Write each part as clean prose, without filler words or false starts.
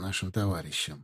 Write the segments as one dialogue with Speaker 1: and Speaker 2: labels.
Speaker 1: нашим товарищам.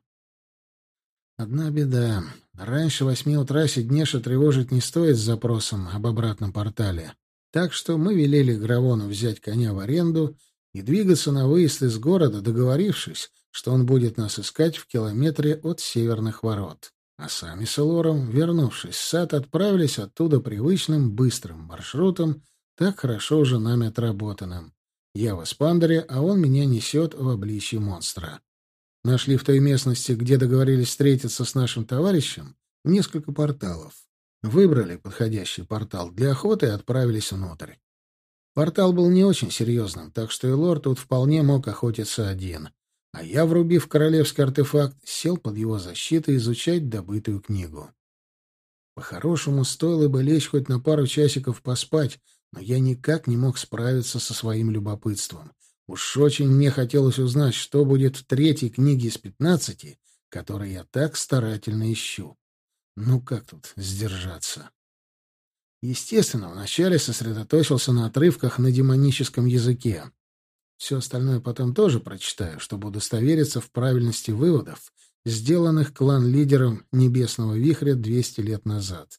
Speaker 1: Одна беда. Раньше 8 утра Сиднеша тревожить не стоит с запросом об обратном портале. Так что мы велели Гравону взять коня в аренду и двигаться на выезд из города, договорившись, что он будет нас искать в километре от северных ворот. А сами с Элором, вернувшись в сад, отправились оттуда привычным быстрым маршрутом, так хорошо уже нами отработанным. Я в эспандере, а он меня несет в обличье монстра. Нашли в той местности, где договорились встретиться с нашим товарищем, несколько порталов. Выбрали подходящий портал для охоты и отправились внутрь. Портал был не очень серьезным, так что Элор тут вполне мог охотиться один. А я, врубив королевский артефакт, сел под его защиту изучать добытую книгу. По-хорошему, стоило бы лечь хоть на пару часиков поспать, но я никак не мог справиться со своим любопытством. Уж очень мне хотелось узнать, что будет в третьей книге из 15, которую я так старательно ищу. Ну как тут сдержаться? Естественно, вначале сосредоточился на отрывках на демоническом языке. Все остальное потом тоже прочитаю, чтобы удостовериться в правильности выводов, сделанных клан-лидером Небесного Вихря 200 лет назад.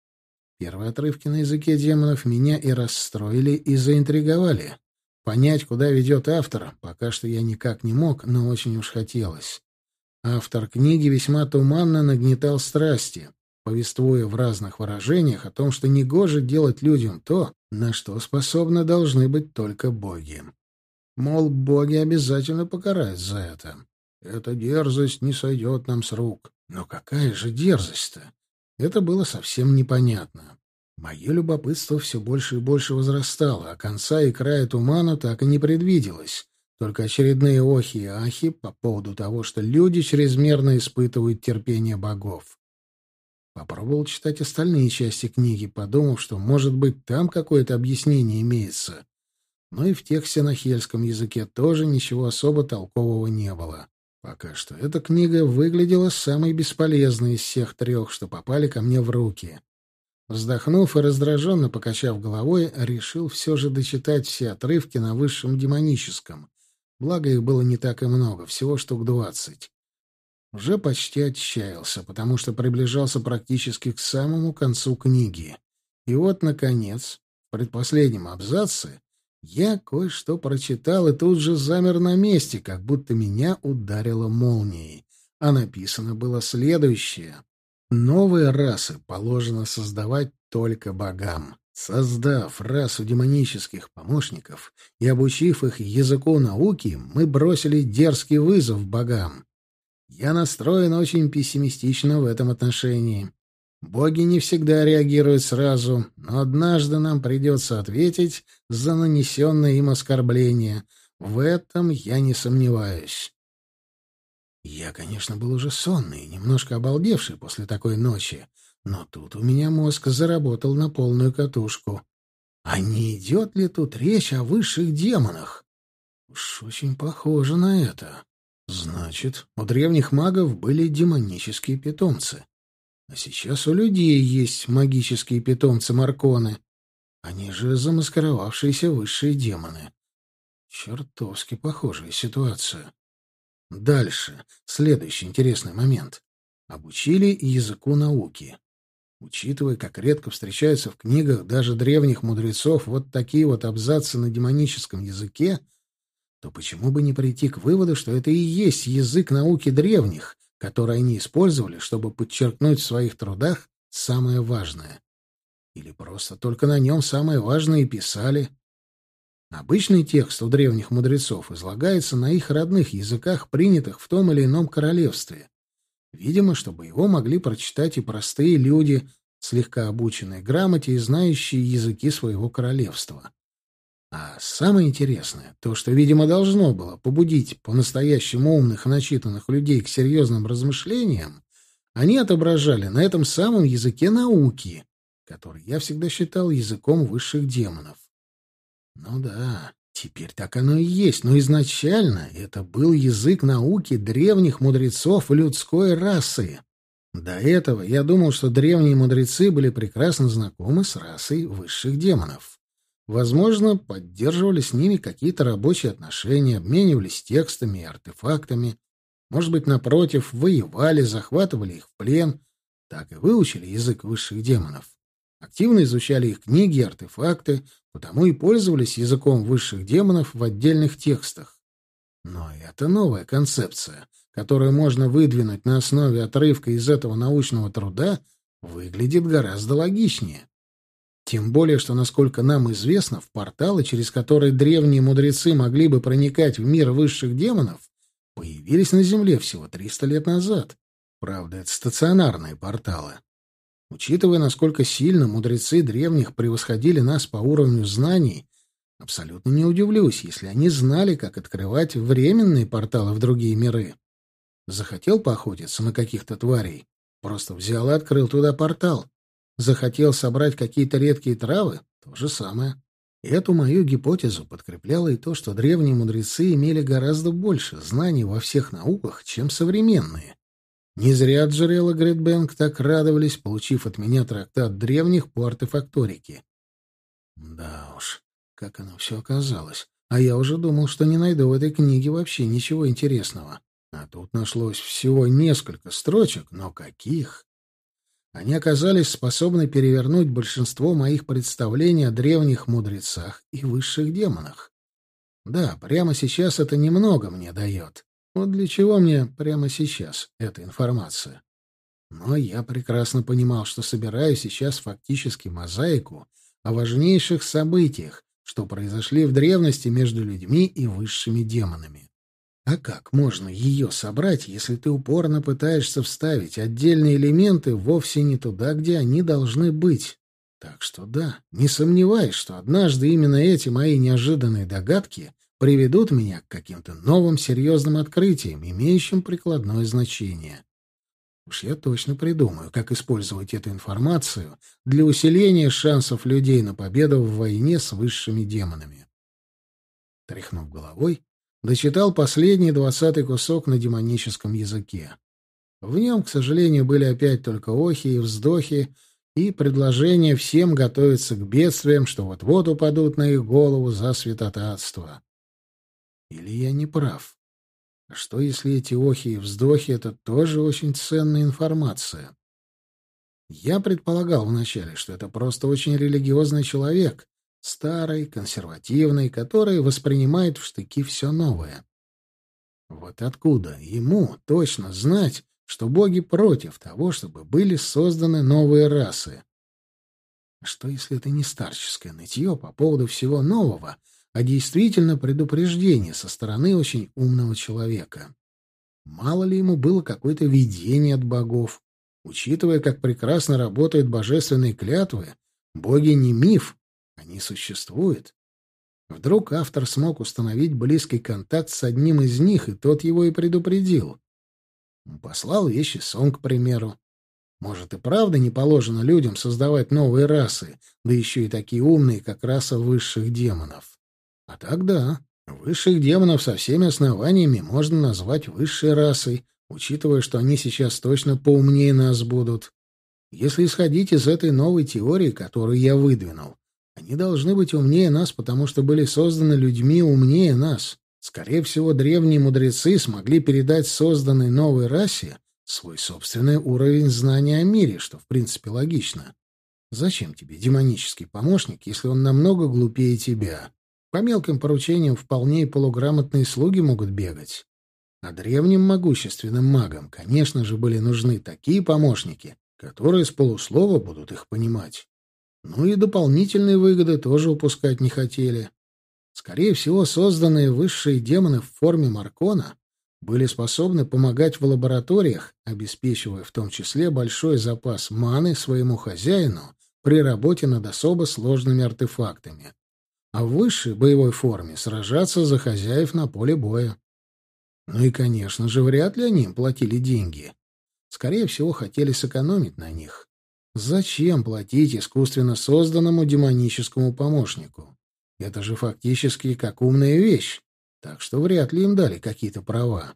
Speaker 1: Первые отрывки на языке демонов меня и расстроили, и заинтриговали. Понять, куда ведет автор, пока что я никак не мог, но очень уж хотелось. Автор книги весьма туманно нагнетал страсти, повествуя в разных выражениях о том, что негоже делать людям то, на что способны должны быть только боги. Мол, боги обязательно покарают за это. Эта дерзость не сойдет нам с рук. Но какая же дерзость-то? Это было совсем непонятно. Мое любопытство все больше и больше возрастало, а конца и края тумана так и не предвиделось. Только очередные охи и ахи по поводу того, что люди чрезмерно испытывают терпение богов. Попробовал читать остальные части книги, подумав, что, может быть, там какое-то объяснение имеется. Но и в тексте на хельском языке тоже ничего особо толкового не было. Пока что эта книга выглядела самой бесполезной из всех трех, что попали ко мне в руки. Вздохнув и раздраженно покачав головой, решил все же дочитать все отрывки на высшем демоническом. Благо их было не так и много, всего штук 20. Уже почти отчаялся, потому что приближался практически к самому концу книги. И вот, наконец, в предпоследнем абзаце я кое-что прочитал и тут же замер на месте, как будто меня ударило молнией. А написано было следующее. Новые расы положено создавать только богам. Создав расу демонических помощников и обучив их языку науки, мы бросили дерзкий вызов богам. Я настроен очень пессимистично в этом отношении. Боги не всегда реагируют сразу, но однажды нам придется ответить за нанесенное им оскорбление. В этом я не сомневаюсь. Я, конечно, был уже сонный, немножко обалдевший после такой ночи, но тут у меня мозг заработал на полную катушку. А не идет ли тут речь о высших демонах? Уж очень похоже на это. Значит, у древних магов были демонические питомцы. А сейчас у людей есть магические питомцы-марконы. Они же замаскировавшиеся высшие демоны. Чертовски похожая ситуация. Дальше. Следующий интересный момент. Обучили языку науки. Учитывая, как редко встречаются в книгах даже древних мудрецов вот такие вот абзацы на демоническом языке, то почему бы не прийти к выводу, что это и есть язык науки древних, который они использовали, чтобы подчеркнуть в своих трудах самое важное? Или просто только на нем самое важное и писали? Обычный текст у древних мудрецов излагается на их родных языках, принятых в том или ином королевстве. Видимо, чтобы его могли прочитать и простые люди, слегка обученные грамоте и знающие языки своего королевства. А самое интересное, то, что, видимо, должно было побудить по-настоящему умных и начитанных людей к серьезным размышлениям, они отображали на этом самом языке науки, который я всегда считал языком высших демонов. Ну да, теперь так оно и есть, но изначально это был язык науки древних мудрецов людской расы. До этого я думал, что древние мудрецы были прекрасно знакомы с расой высших демонов. Возможно, поддерживали с ними какие-то рабочие отношения, обменивались текстами и артефактами. Может быть, напротив, воевали, захватывали их в плен, так и выучили язык высших демонов. Активно изучали их книги и артефакты, потому и пользовались языком высших демонов в отдельных текстах. Но это новая концепция, которую можно выдвинуть на основе отрывка из этого научного труда, выглядит гораздо логичнее. Тем более, что, насколько нам известно, в порталы, через которые древние мудрецы могли бы проникать в мир высших демонов, появились на Земле всего 300 лет назад. Правда, это стационарные порталы. Учитывая, насколько сильно мудрецы древних превосходили нас по уровню знаний, абсолютно не удивлюсь, если они знали, как открывать временные порталы в другие миры. Захотел поохотиться на каких-то тварей? Просто взял и открыл туда портал. Захотел собрать какие-то редкие травы? То же самое. Эту мою гипотезу подкрепляло и то, что древние мудрецы имели гораздо больше знаний во всех науках, чем современные. Не зря Джерел и Гритбэнк так радовались, получив от меня трактат древних по артефакторике. Да уж, как оно все оказалось. А я уже думал, что не найду в этой книге вообще ничего интересного. А тут нашлось всего несколько строчек, но каких! Они оказались способны перевернуть большинство моих представлений о древних мудрецах и высших демонах. Да, прямо сейчас это немного мне дает. Вот для чего мне прямо сейчас эта информация? Но я прекрасно понимал, что собираю сейчас фактически мозаику о важнейших событиях, что произошли в древности между людьми и высшими демонами. А как можно ее собрать, если ты упорно пытаешься вставить отдельные элементы вовсе не туда, где они должны быть? Так что да, не сомневаюсь, что однажды именно эти мои неожиданные догадки приведут меня к каким-то новым серьезным открытиям, имеющим прикладное значение. Уж я точно придумаю, как использовать эту информацию для усиления шансов людей на победу в войне с высшими демонами. Тряхнув головой, дочитал последний 20-й кусок на демоническом языке. В нем, к сожалению, были опять только охи и вздохи и предложения всем готовиться к бедствиям, что вот-вот упадут на их голову за святотатство. Или я не прав? А что, если эти охи и вздохи — это тоже очень ценная информация? Я предполагал вначале, что это просто очень религиозный человек, старый, консервативный, который воспринимает в штыки все новое. Вот откуда ему точно знать, что боги против того, чтобы были созданы новые расы? Что, если это не старческое нытье по поводу всего нового, а действительно предупреждение со стороны очень умного человека? Мало ли ему было какое-то видение от богов? Учитывая, как прекрасно работают божественные клятвы, боги не миф, они существуют. Вдруг автор смог установить близкий контакт с одним из них, и тот его и предупредил. Послал вещи сон, к примеру. Может, и правда не положено людям создавать новые расы, да еще и такие умные, как раса высших демонов. А так да, высших демонов со всеми основаниями можно назвать высшей расой, учитывая, что они сейчас точно поумнее нас будут. Если исходить из этой новой теории, которую я выдвинул, они должны быть умнее нас, потому что были созданы людьми умнее нас. Скорее всего, древние мудрецы смогли передать созданной новой расе свой собственный уровень знания о мире, что, в принципе, логично. Зачем тебе демонический помощник, если он намного глупее тебя? По мелким поручениям вполне и полуграмотные слуги могут бегать. А древним могущественным магам, конечно же, были нужны такие помощники, которые с полуслова будут их понимать. Ну и дополнительные выгоды тоже упускать не хотели. Скорее всего, созданные высшие демоны в форме Маркона были способны помогать в лабораториях, обеспечивая в том числе большой запас маны своему хозяину при работе над особо сложными артефактами. А в высшей боевой форме сражаться за хозяев на поле боя. Ну и, конечно же, вряд ли они им платили деньги. Скорее всего, хотели сэкономить на них. Зачем платить искусственно созданному демоническому помощнику? Это же фактически как умная вещь, так что вряд ли им дали какие-то права.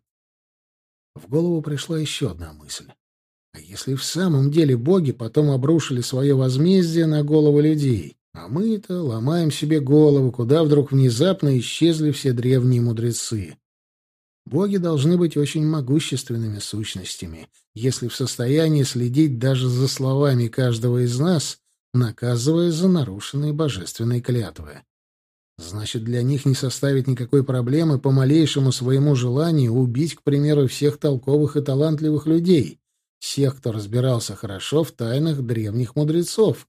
Speaker 1: В голову пришла еще одна мысль. А если в самом деле боги потом обрушили свое возмездие на головы людей, а мы-то ломаем себе голову, куда вдруг внезапно исчезли все древние мудрецы? Боги должны быть очень могущественными сущностями, если в состоянии следить даже за словами каждого из нас, наказывая за нарушенные божественные клятвы. Значит, для них не составит никакой проблемы по малейшему своему желанию убить, к примеру, всех толковых и талантливых людей, всех, кто разбирался хорошо в тайнах древних мудрецов,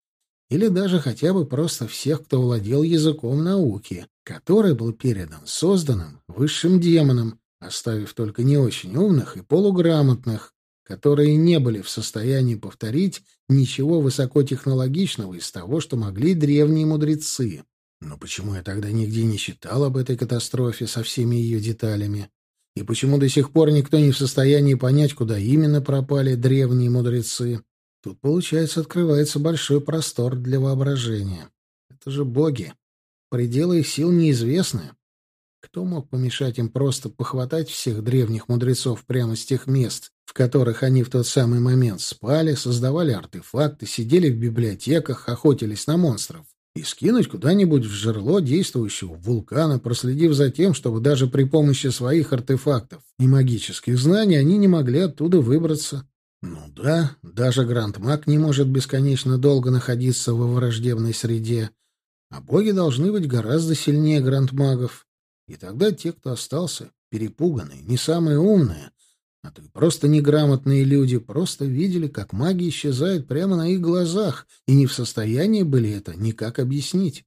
Speaker 1: или даже хотя бы просто всех, кто владел языком науки, который был передан созданным высшим демонам, оставив только не очень умных и полуграмотных, которые не были в состоянии повторить ничего высокотехнологичного из того, что могли древние мудрецы. Но почему я тогда нигде не читал об этой катастрофе со всеми ее деталями? И почему до сих пор никто не в состоянии понять, куда именно пропали древние мудрецы? Тут, получается, открывается большой простор для воображения. Это же боги. Пределы их сил неизвестны. Кто мог помешать им просто похватать всех древних мудрецов прямо с тех мест, в которых они в тот самый момент спали, создавали артефакты, сидели в библиотеках, охотились на монстров, и скинуть куда-нибудь в жерло действующего вулкана, проследив за тем, чтобы даже при помощи своих артефактов и магических знаний они не могли оттуда выбраться? Ну да, даже грандмаг не может бесконечно долго находиться во враждебной среде, а боги должны быть гораздо сильнее грандмагов. И тогда те, кто остался, перепуганные, не самые умные, а то и просто неграмотные люди, просто видели, как маги исчезают прямо на их глазах, и не в состоянии были это никак объяснить.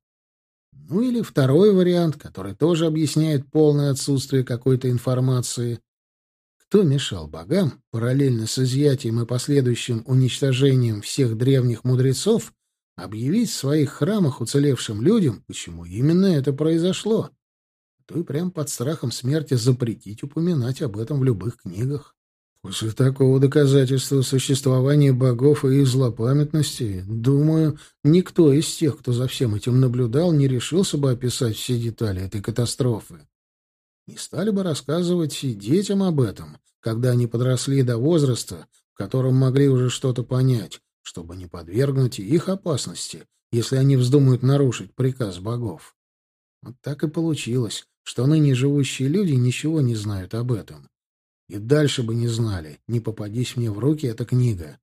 Speaker 1: Ну или второй вариант, который тоже объясняет полное отсутствие какой-то информации. Кто мешал богам, параллельно с изъятием и последующим уничтожением всех древних мудрецов, объявить в своих храмах уцелевшим людям, почему именно это произошло? То и прям под страхом смерти запретить упоминать об этом в любых книгах. После такого доказательства существования богов и их злопамятности, думаю, никто из тех, кто за всем этим наблюдал, не решился бы описать все детали этой катастрофы. Не стали бы рассказывать и детям об этом, когда они подросли до возраста, в котором могли уже что-то понять, чтобы не подвергнуть их опасности, если они вздумают нарушить приказ богов. Вот так и получилось, что ныне живущие люди ничего не знают об этом. И дальше бы не знали, не попадись мне в руки эта книга.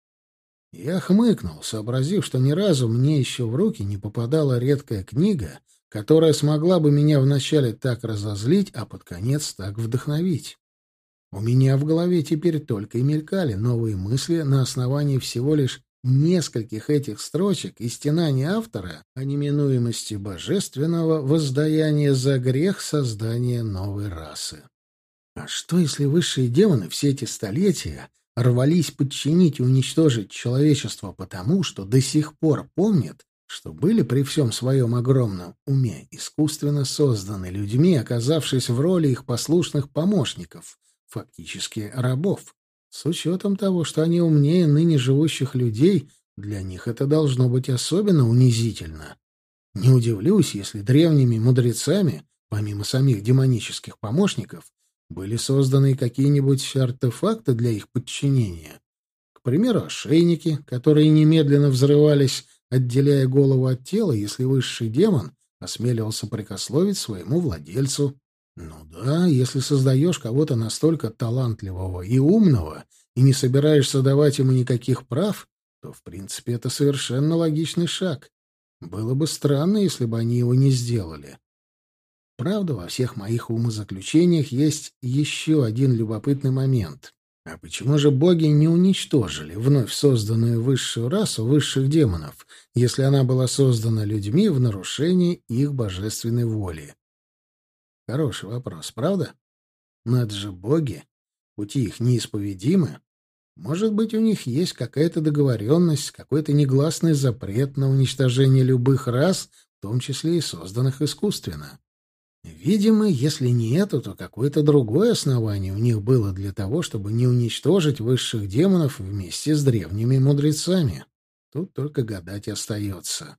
Speaker 1: Я хмыкнул, сообразив, что ни разу мне еще в руки не попадала редкая книга, которая смогла бы меня вначале так разозлить, а под конец так вдохновить. У меня в голове теперь только и мелькали новые мысли на основании всего лишь нескольких этих строчек и стенаний автора о неминуемости божественного воздаяния за грех создания новой расы. А что, если высшие демоны все эти столетия рвались подчинить и уничтожить человечество потому, что до сих пор помнят, что были при всем своем огромном уме искусственно созданы людьми, оказавшись в роли их послушных помощников, фактически рабов? С учетом того, что они умнее ныне живущих людей, для них это должно быть особенно унизительно. Не удивлюсь, если древними мудрецами, помимо самих демонических помощников, были созданы какие-нибудь артефакты для их подчинения. К примеру, ошейники, которые немедленно взрывались, отделяя голову от тела, если высший демон осмеливался прикословить своему владельцу. Ну да, если создаешь кого-то настолько талантливого и умного и не собираешься давать ему никаких прав, то, в принципе, это совершенно логичный шаг. Было бы странно, если бы они его не сделали. Правда, во всех моих умозаключениях есть еще один любопытный момент. А почему же боги не уничтожили вновь созданную высшую расу высших демонов, если она была создана людьми в нарушении их божественной воли? Хороший вопрос, правда? Но это же боги. Пути их неисповедимы. Может быть, у них есть какая-то договоренность, какой-то негласный запрет на уничтожение любых рас, в том числе и созданных искусственно. Видимо, если не это, то какое-то другое основание у них было для того, чтобы не уничтожить высших демонов вместе с древними мудрецами. Тут только гадать остается.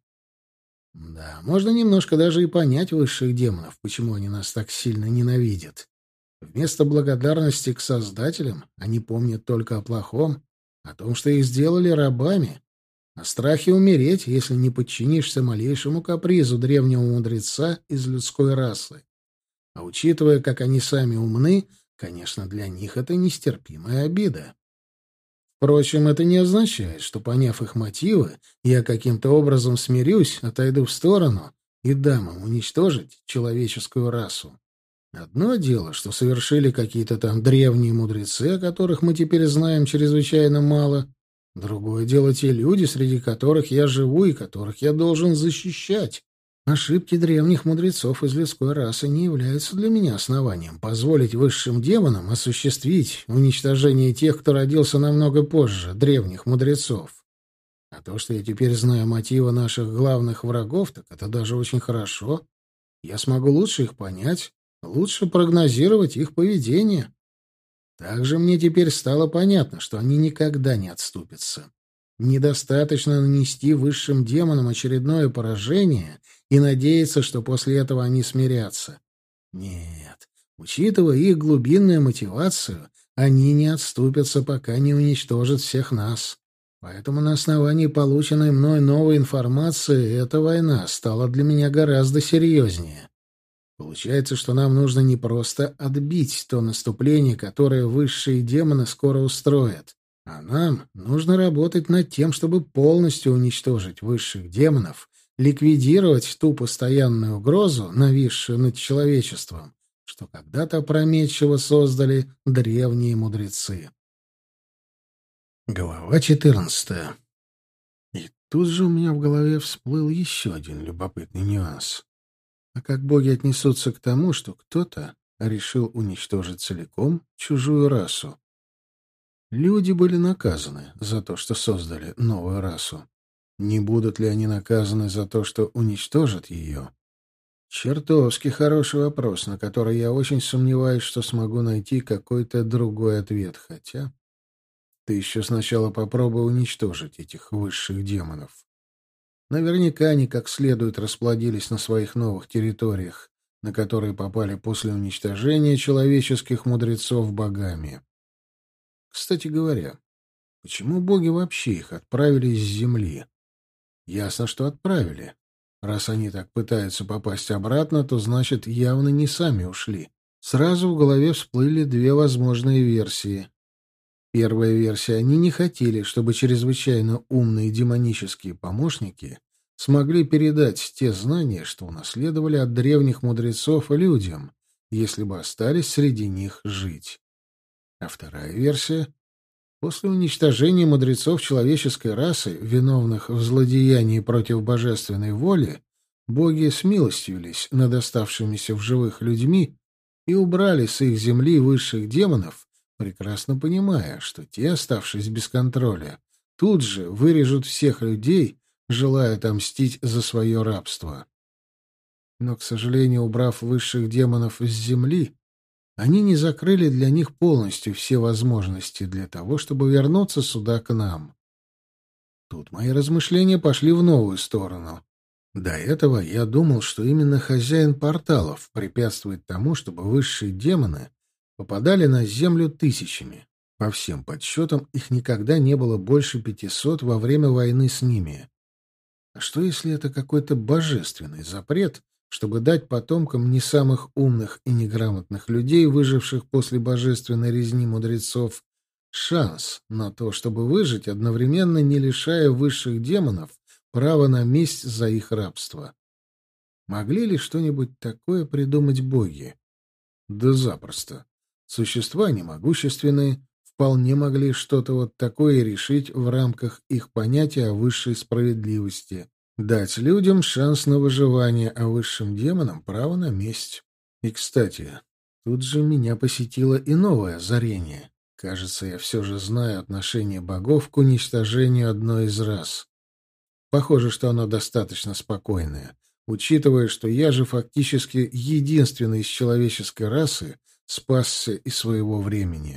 Speaker 1: Да, можно немножко даже и понять высших демонов, почему они нас так сильно ненавидят. Вместо благодарности к создателям они помнят только о плохом, о том, что их сделали рабами, о страхе умереть, если не подчинишься малейшему капризу древнего мудреца из людской расы. А учитывая, как они сами умны, конечно, для них это нестерпимая обида. Впрочем, это не означает, что, поняв их мотивы, я каким-то образом смирюсь, отойду в сторону и дам им уничтожить человеческую расу. Одно дело, что совершили какие-то там древние мудрецы, о которых мы теперь знаем чрезвычайно мало. Другое дело те люди, среди которых я живу и которых я должен защищать. Ошибки древних мудрецов из людской расы не являются для меня основанием позволить высшим демонам осуществить уничтожение тех, кто родился намного позже, древних мудрецов. А то, что я теперь знаю мотивы наших главных врагов, так это даже очень хорошо. Я смогу лучше их понять, лучше прогнозировать их поведение. Также мне теперь стало понятно, что они никогда не отступятся. Недостаточно нанести высшим демонам очередное поражение и надеяться, что после этого они смирятся. Нет, учитывая их глубинную мотивацию, они не отступятся, пока не уничтожат всех нас. Поэтому на основании полученной мной новой информации эта война стала для меня гораздо серьезнее. Получается, что нам нужно не просто отбить то наступление, которое высшие демоны скоро устроят, а нам нужно работать над тем, чтобы полностью уничтожить высших демонов, ликвидировать ту постоянную угрозу, нависшую над человечеством, что когда-то опрометчиво создали древние мудрецы. Глава 14. И тут же у меня в голове всплыл еще один любопытный нюанс. А как боги отнесутся к тому, что кто-то решил уничтожить целиком чужую расу? Люди были наказаны за то, что создали новую расу. Не будут ли они наказаны за то, что уничтожат ее? Чертовски хороший вопрос, на который я очень сомневаюсь, что смогу найти какой-то другой ответ. Хотя ты еще сначала попробуй уничтожить этих высших демонов. Наверняка они как следует расплодились на своих новых территориях, на которые попали после уничтожения человеческих мудрецов богами. Кстати говоря, почему боги вообще их отправили с земли? Ясно, что отправили. Раз они так пытаются попасть обратно, то значит, явно не сами ушли. Сразу в голове всплыли две возможные версии. Первая версия: они не хотели, чтобы чрезвычайно умные демонические помощники смогли передать те знания, что унаследовали от древних мудрецов людям, если бы остались среди них жить. А вторая версия: после уничтожения мудрецов человеческой расы, виновных в злодеянии против божественной воли, боги смилостивились над оставшимися в живых людьми и убрали с их земли высших демонов, прекрасно понимая, что те, оставшись без контроля, тут же вырежут всех людей, желая отомстить за свое рабство. Но, к сожалению, убрав высших демонов с земли, они не закрыли для них полностью все возможности для того, чтобы вернуться сюда к нам. Тут мои размышления пошли в новую сторону. До этого я думал, что именно хозяин порталов препятствует тому, чтобы высшие демоны попадали на Землю тысячами. По всем подсчетам, их никогда не было больше 500 во время войны с ними. А что, если это какой-то божественный запрет, чтобы дать потомкам не самых умных и неграмотных людей, выживших после божественной резни мудрецов, шанс на то, чтобы выжить, одновременно не лишая высших демонов права на месть за их рабство? Могли ли что-нибудь такое придумать боги? Да запросто. Существа немогущественные вполне могли что-то вот такое решить в рамках их понятия о высшей справедливости. Дать людям шанс на выживание, а высшим демонам право на месть. И, кстати, тут же меня посетило и новое озарение. Кажется, я все же знаю отношение богов к уничтожению одной из рас. Похоже, что оно достаточно спокойное, учитывая, что я же фактически единственный из человеческой расы спасся из своего времени.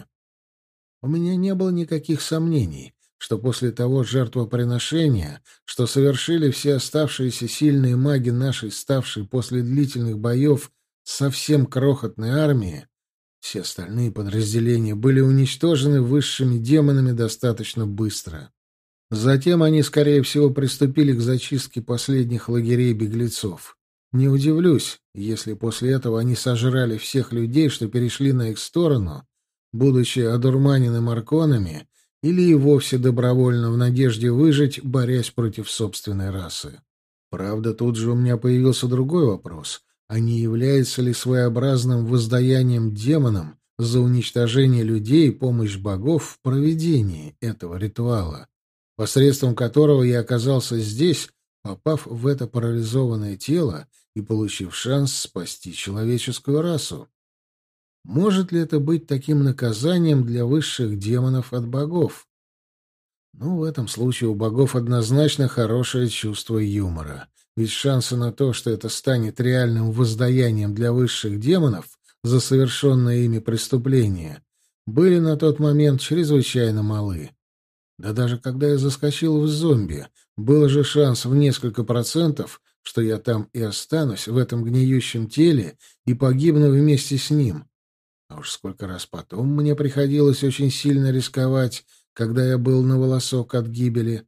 Speaker 1: У меня не было никаких сомнений, что после того жертвоприношения, что совершили все оставшиеся сильные маги нашей, ставшей после длительных боев совсем крохотной армии, все остальные подразделения были уничтожены высшими демонами достаточно быстро. Затем они, скорее всего, приступили к зачистке последних лагерей беглецов. Не удивлюсь, если после этого они сожрали всех людей, что перешли на их сторону, будучи одурманены марконами, или и вовсе добровольно в надежде выжить, борясь против собственной расы. Правда, тут же у меня появился другой вопрос. А не является ли своеобразным воздаянием демонам за уничтожение людей и помощь богов в проведении этого ритуала, посредством которого я оказался здесь, попав в это парализованное тело и получив шанс спасти человеческую расу? Может ли это быть таким наказанием для высших демонов от богов? Ну, в этом случае у богов однозначно хорошее чувство юмора. Ведь шансы на то, что это станет реальным воздаянием для высших демонов за совершенное ими преступление, были на тот момент чрезвычайно малы. Да даже когда я заскочил в зомби, был же шанс в несколько процентов, что я там и останусь, в этом гниющем теле, и погибну вместе с ним. А уж сколько раз потом мне приходилось очень сильно рисковать, когда я был на волосок от гибели.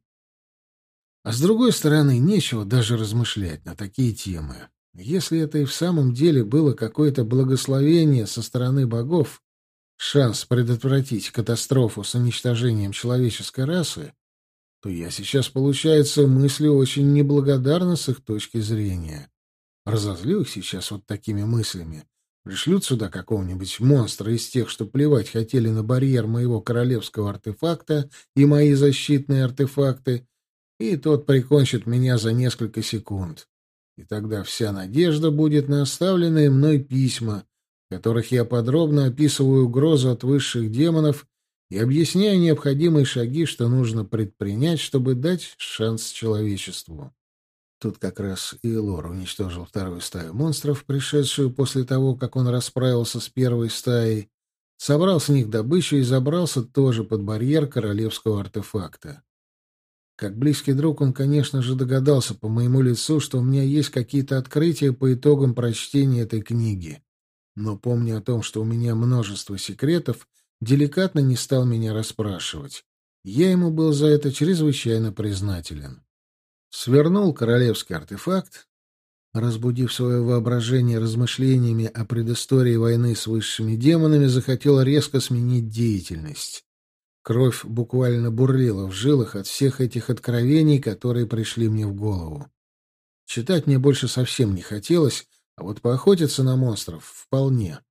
Speaker 1: А с другой стороны, нечего даже размышлять на такие темы. Если это и в самом деле было какое-то благословение со стороны богов, шанс предотвратить катастрофу с уничтожением человеческой расы, то я сейчас, получается, мыслю очень неблагодарно с их точки зрения. Разозлю их сейчас вот такими мыслями. Пришлют сюда какого-нибудь монстра из тех, что плевать хотели на барьер моего королевского артефакта и мои защитные артефакты, и тот прикончит меня за несколько секунд. И тогда вся надежда будет на оставленные мной письма, в которых я подробно описываю угрозу от высших демонов и объясняю необходимые шаги, что нужно предпринять, чтобы дать шанс человечеству. Тут как раз и Лор уничтожил вторую стаю монстров, пришедшую после того, как он расправился с первой стаей, собрал с них добычу и забрался тоже под барьер королевского артефакта. Как близкий друг он, конечно же, догадался по моему лицу, что у меня есть какие-то открытия по итогам прочтения этой книги. Но, помня о том, что у меня множество секретов, деликатно не стал меня расспрашивать. Я ему был за это чрезвычайно признателен. Свернул королевский артефакт, разбудив свое воображение размышлениями о предыстории войны с высшими демонами, захотел резко сменить деятельность. Кровь буквально бурлила в жилах от всех этих откровений, которые пришли мне в голову. Читать мне больше совсем не хотелось, а вот поохотиться на монстров вполне.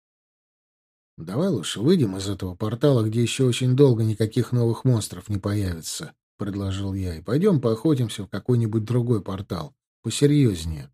Speaker 1: «Давай лучше выйдем из этого портала, где еще очень долго никаких новых монстров не появится», — предложил я, — «и пойдем поохотимся в какой-нибудь другой портал, посерьезнее».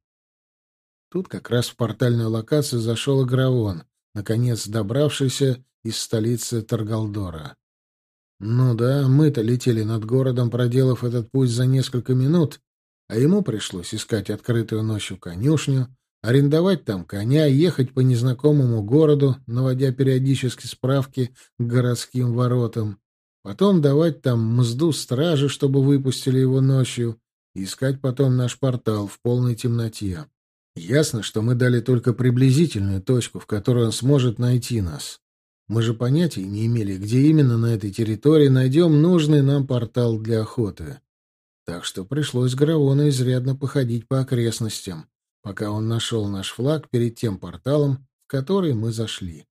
Speaker 1: Тут как раз в портальную локацию зашел Агравон, наконец добравшийся из столицы Таргалдора. Ну да, мы-то летели над городом, проделав этот путь за несколько минут, а ему пришлось искать открытую ночью конюшню, арендовать там коня, ехать по незнакомому городу, наводя периодически справки к городским воротам, потом давать там мзду страже, чтобы выпустили его ночью, и искать потом наш портал в полной темноте. Ясно, что мы дали только приблизительную точку, в которой он сможет найти нас. Мы же понятия не имели, где именно на этой территории найдем нужный нам портал для охоты. Так что пришлось Гравону изрядно походить по окрестностям, пока он нашел наш флаг перед тем порталом, в который мы зашли.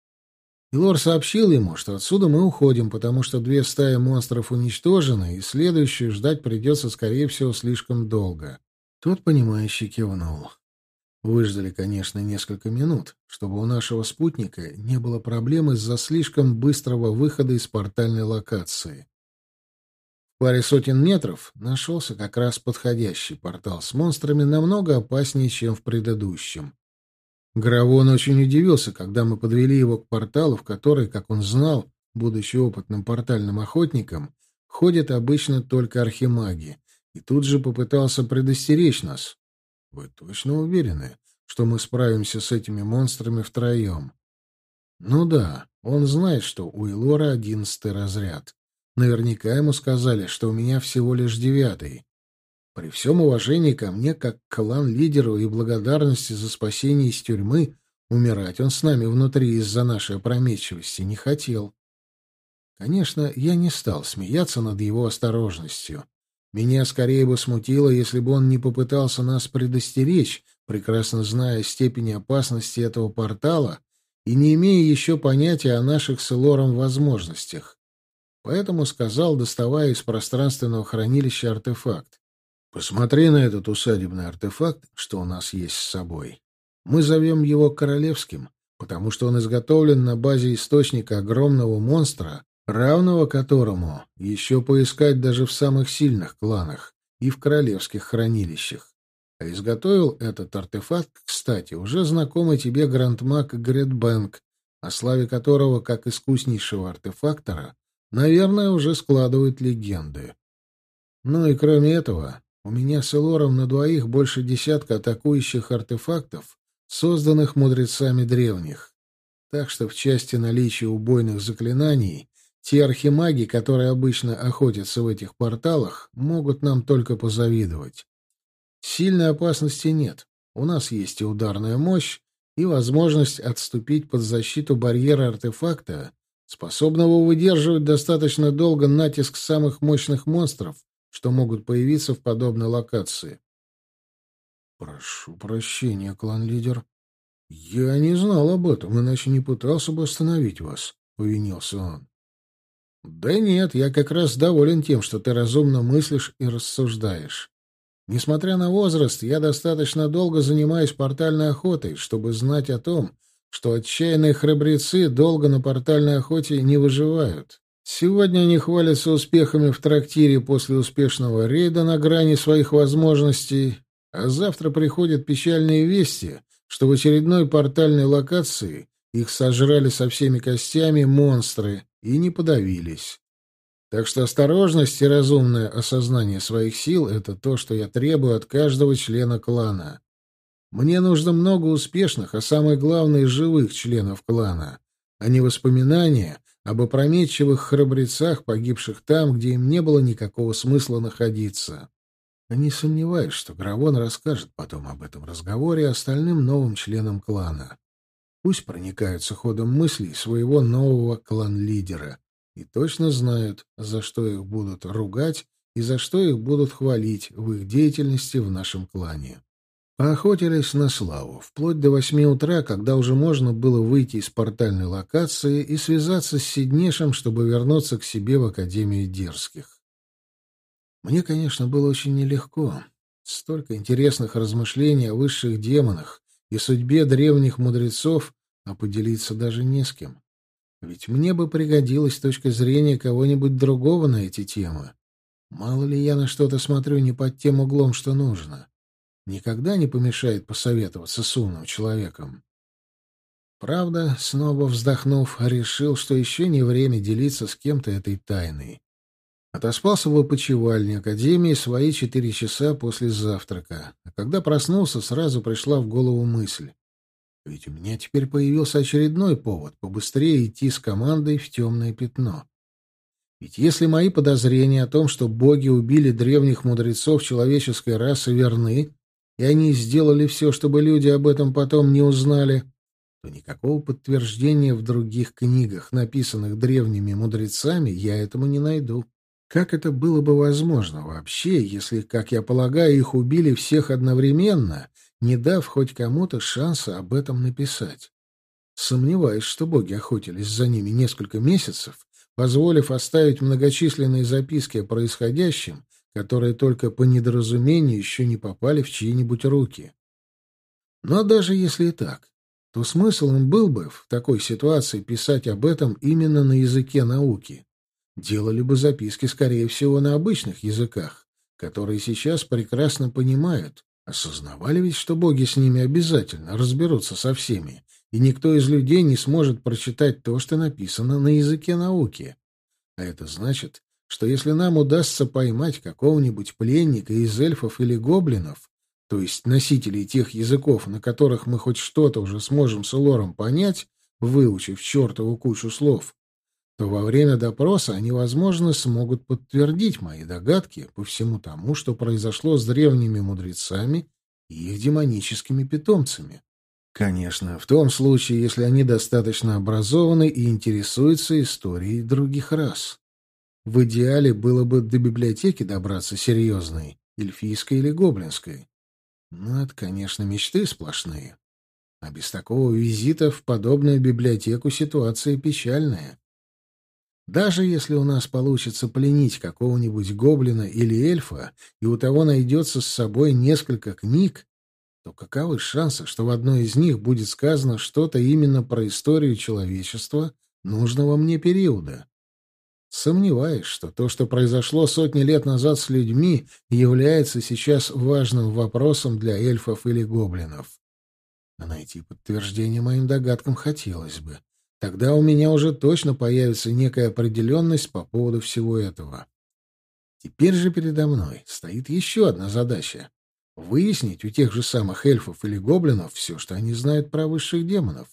Speaker 1: Илор сообщил ему, что отсюда мы уходим, потому что 2 стаи монстров уничтожены, и следующую ждать придется, скорее всего, слишком долго. Тот, понимающий, кивнул. Выждали, конечно, несколько минут, чтобы у нашего спутника не было проблем из-за слишком быстрого выхода из портальной локации. В паре сотен метров нашелся как раз подходящий портал с монстрами, намного опаснее, чем в предыдущем. Гравон очень удивился, когда мы подвели его к порталу, в который, как он знал, будучи опытным портальным охотником, ходят обычно только архимаги, и тут же попытался предостеречь нас. «Вы точно уверены, что мы справимся с этими монстрами втроем?» «Ну да, он знает, что у Илора 11-й разряд. Наверняка ему сказали, что у меня всего лишь 9-й. При всем уважении ко мне, как к клан-лидеру, и благодарности за спасение из тюрьмы, умирать он с нами внутри из-за нашей опрометчивости не хотел». Конечно, я не стал смеяться над его осторожностью. Меня скорее бы смутило, если бы он не попытался нас предостеречь, прекрасно зная степень опасности этого портала и не имея еще понятия о наших с Элором возможностях. Поэтому сказал, доставая из пространственного хранилища артефакт: «Посмотри на этот усадебный артефакт, что у нас есть с собой. Мы зовем его Королевским, потому что он изготовлен на базе источника огромного монстра, равного которому еще поискать даже в самых сильных кланах и в королевских хранилищах. А изготовил этот артефакт, кстати, уже знакомый тебе грандмаг Гретбэнк, о славе которого, как искуснейшего артефактора, наверное, уже складывают легенды. Ну и кроме этого, у меня с Элором на двоих больше десятка атакующих артефактов, созданных мудрецами древних. Так что в части наличия убойных заклинаний те архимаги, которые обычно охотятся в этих порталах, могут нам только позавидовать. Сильной опасности нет. У нас есть и ударная мощь, и возможность отступить под защиту барьера артефакта, способного выдерживать достаточно долго натиск самых мощных монстров, что могут появиться в подобной локации. «Прошу прощения, клан-лидер. Я не знал об этом, иначе не пытался бы остановить вас», — повинился он. «Да нет, я как раз доволен тем, что ты разумно мыслишь и рассуждаешь. Несмотря на возраст, я достаточно долго занимаюсь портальной охотой, чтобы знать о том, что отчаянные храбрецы долго на портальной охоте не выживают. Сегодня они хвалятся успехами в трактире после успешного рейда на грани своих возможностей, а завтра приходят печальные вести, что в очередной портальной локации их сожрали со всеми костями монстры и не подавились. Так что осторожность и разумное осознание своих сил — это то, что я требую от каждого члена клана. Мне нужно много успешных, а самое главное — живых членов клана, а не воспоминания об опрометчивых храбрецах, погибших там, где им не было никакого смысла находиться. Не сомневаюсь, что Гравон расскажет потом об этом разговоре остальным новым членам клана. Пусть проникаются ходом мыслей своего нового клан-лидера и точно знают, за что их будут ругать и за что их будут хвалить в их деятельности в нашем клане. Поохотились на славу, вплоть до 8 утра, когда уже можно было выйти из портальной локации и связаться с Сиднешем, чтобы вернуться к себе в Академию Дерзких. Мне, конечно, было очень нелегко. Столько интересных размышлений о высших демонах и судьбе древних мудрецов, а поделиться даже не с кем. Ведь мне бы пригодилась точка зрения кого-нибудь другого на эти темы. Мало ли я на что-то смотрю не под тем углом, что нужно. Никогда не помешает посоветоваться с умным человеком. Правда, снова вздохнув, решил, что еще не время делиться с кем-то этой тайной. Отоспался в опочивальне Академии свои 4 часа после завтрака, а когда проснулся, сразу пришла в голову мысль. Ведь у меня теперь появился очередной повод побыстрее идти с командой в темное пятно. Ведь если мои подозрения о том, что боги убили древних мудрецов человеческой расы, верны, и они сделали все, чтобы люди об этом потом не узнали, то никакого подтверждения в других книгах, написанных древними мудрецами, я этому не найду. Как это было бы возможно вообще, если, как я полагаю, их убили всех одновременно, не дав хоть кому-то шанса об этом написать? Сомневаюсь, что боги охотились за ними несколько месяцев, позволив оставить многочисленные записки о происходящем, которые только по недоразумению еще не попали в чьи-нибудь руки. Но даже если и так, то смысл им был бы в такой ситуации писать об этом именно на языке науки. Делали бы записки, скорее всего, на обычных языках, которые сейчас прекрасно понимают, осознавали ведь, что боги с ними обязательно разберутся со всеми, и никто из людей не сможет прочитать то, что написано на языке науки. А это значит, что если нам удастся поймать какого-нибудь пленника из эльфов или гоблинов, то есть носителей тех языков, на которых мы хоть что-то уже сможем с Элором понять, выучив чертову кучу слов, то во время допроса они, возможно, смогут подтвердить мои догадки по всему тому, что произошло с древними мудрецами и их демоническими питомцами. Конечно, в том случае, если они достаточно образованы и интересуются историей других рас. В идеале было бы до библиотеки добраться серьезной, эльфийской или гоблинской. Ну, это, конечно, мечты сплошные. А без такого визита в подобную библиотеку ситуация печальная. Даже если у нас получится пленить какого-нибудь гоблина или эльфа, и у того найдется с собой несколько книг, то каковы шансы, что в одной из них будет сказано что-то именно про историю человечества нужного мне периода? Сомневаюсь, что то, что произошло сотни лет назад с людьми, является сейчас важным вопросом для эльфов или гоблинов. А найти подтверждение моим догадкам хотелось бы. Тогда у меня уже точно появится некая определенность по поводу всего этого. Теперь же передо мной стоит еще одна задача — выяснить у тех же самых эльфов или гоблинов все, что они знают про высших демонов.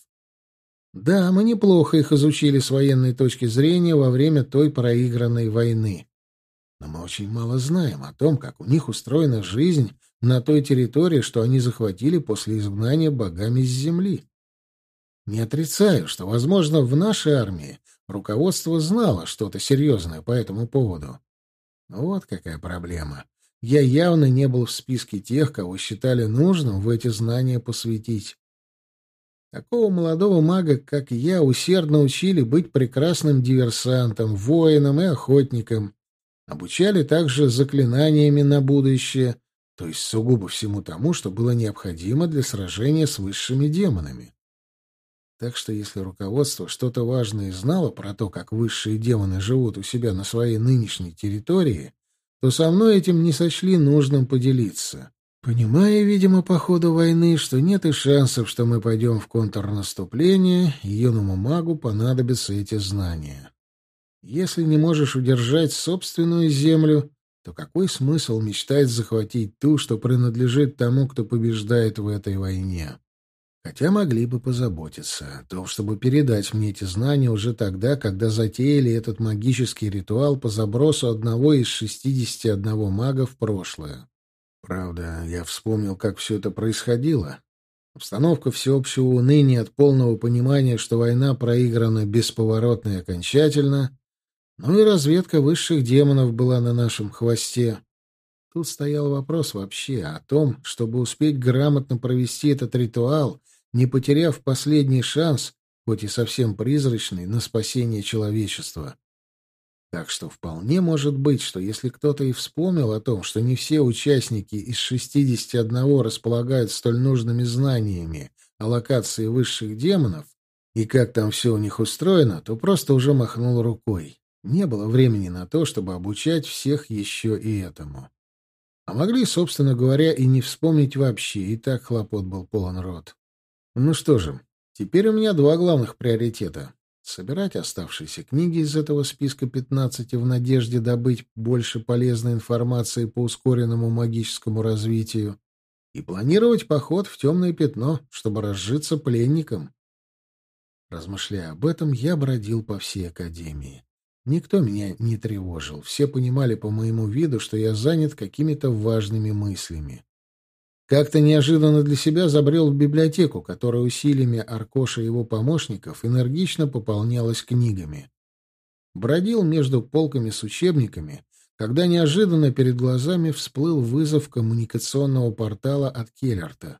Speaker 1: Да, мы неплохо их изучили с военной точки зрения во время той проигранной войны. Но мы очень мало знаем о том, как у них устроена жизнь на той территории, что они захватили после изгнания богами с земли. Не отрицаю, что, возможно, в нашей армии руководство знало что-то серьезное по этому поводу. Вот какая проблема. Я явно не был в списке тех, кого считали нужным в эти знания посвятить. Такого молодого мага, как я, усердно учили быть прекрасным диверсантом, воином и охотником. Обучали также заклинаниями на будущее, то есть сугубо всему тому, что было необходимо для сражения с высшими демонами. Так что если руководство что-то важное знало про то, как высшие демоны живут у себя на своей нынешней территории, то со мной этим не сочли нужным поделиться. Понимая, видимо, по ходу войны, что нет и шансов, что мы пойдем в контрнаступление, юному магу понадобятся эти знания. Если не можешь удержать собственную землю, то какой смысл мечтать захватить ту, что принадлежит тому, кто побеждает в этой войне? Хотя могли бы позаботиться о том, чтобы передать мне эти знания уже тогда, когда затеяли этот магический ритуал по забросу одного из 61 мага в прошлое. Правда, я вспомнил, как все это происходило. Обстановка всеобщего уныния от полного понимания, что война проиграна бесповоротно и окончательно, ну и разведка высших демонов была на нашем хвосте. Тут стоял вопрос вообще о том, чтобы успеть грамотно провести этот ритуал, не потеряв последний шанс, хоть и совсем призрачный, на спасение человечества. Так что вполне может быть, что если кто-то и вспомнил о том, что не все участники из 61 располагают столь нужными знаниями о локации высших демонов и как там все у них устроено, то просто уже махнул рукой. Не было времени на то, чтобы обучать всех еще и этому. А могли, собственно говоря, и не вспомнить вообще, и так хлопот был полон рот. Ну что же, теперь у меня два главных приоритета. Собирать оставшиеся книги из этого списка 15 в надежде добыть больше полезной информации по ускоренному магическому развитию и планировать поход в темное пятно, чтобы разжиться пленником. Размышляя об этом, я бродил по всей академии. Никто меня не тревожил, все понимали по моему виду, что я занят какими-то важными мыслями. Как-то неожиданно для себя забрел в библиотеку, которая усилиями Аркоша и его помощников энергично пополнялась книгами. Бродил между полками с учебниками, когда неожиданно перед глазами всплыл вызов коммуникационного портала от Келлерта.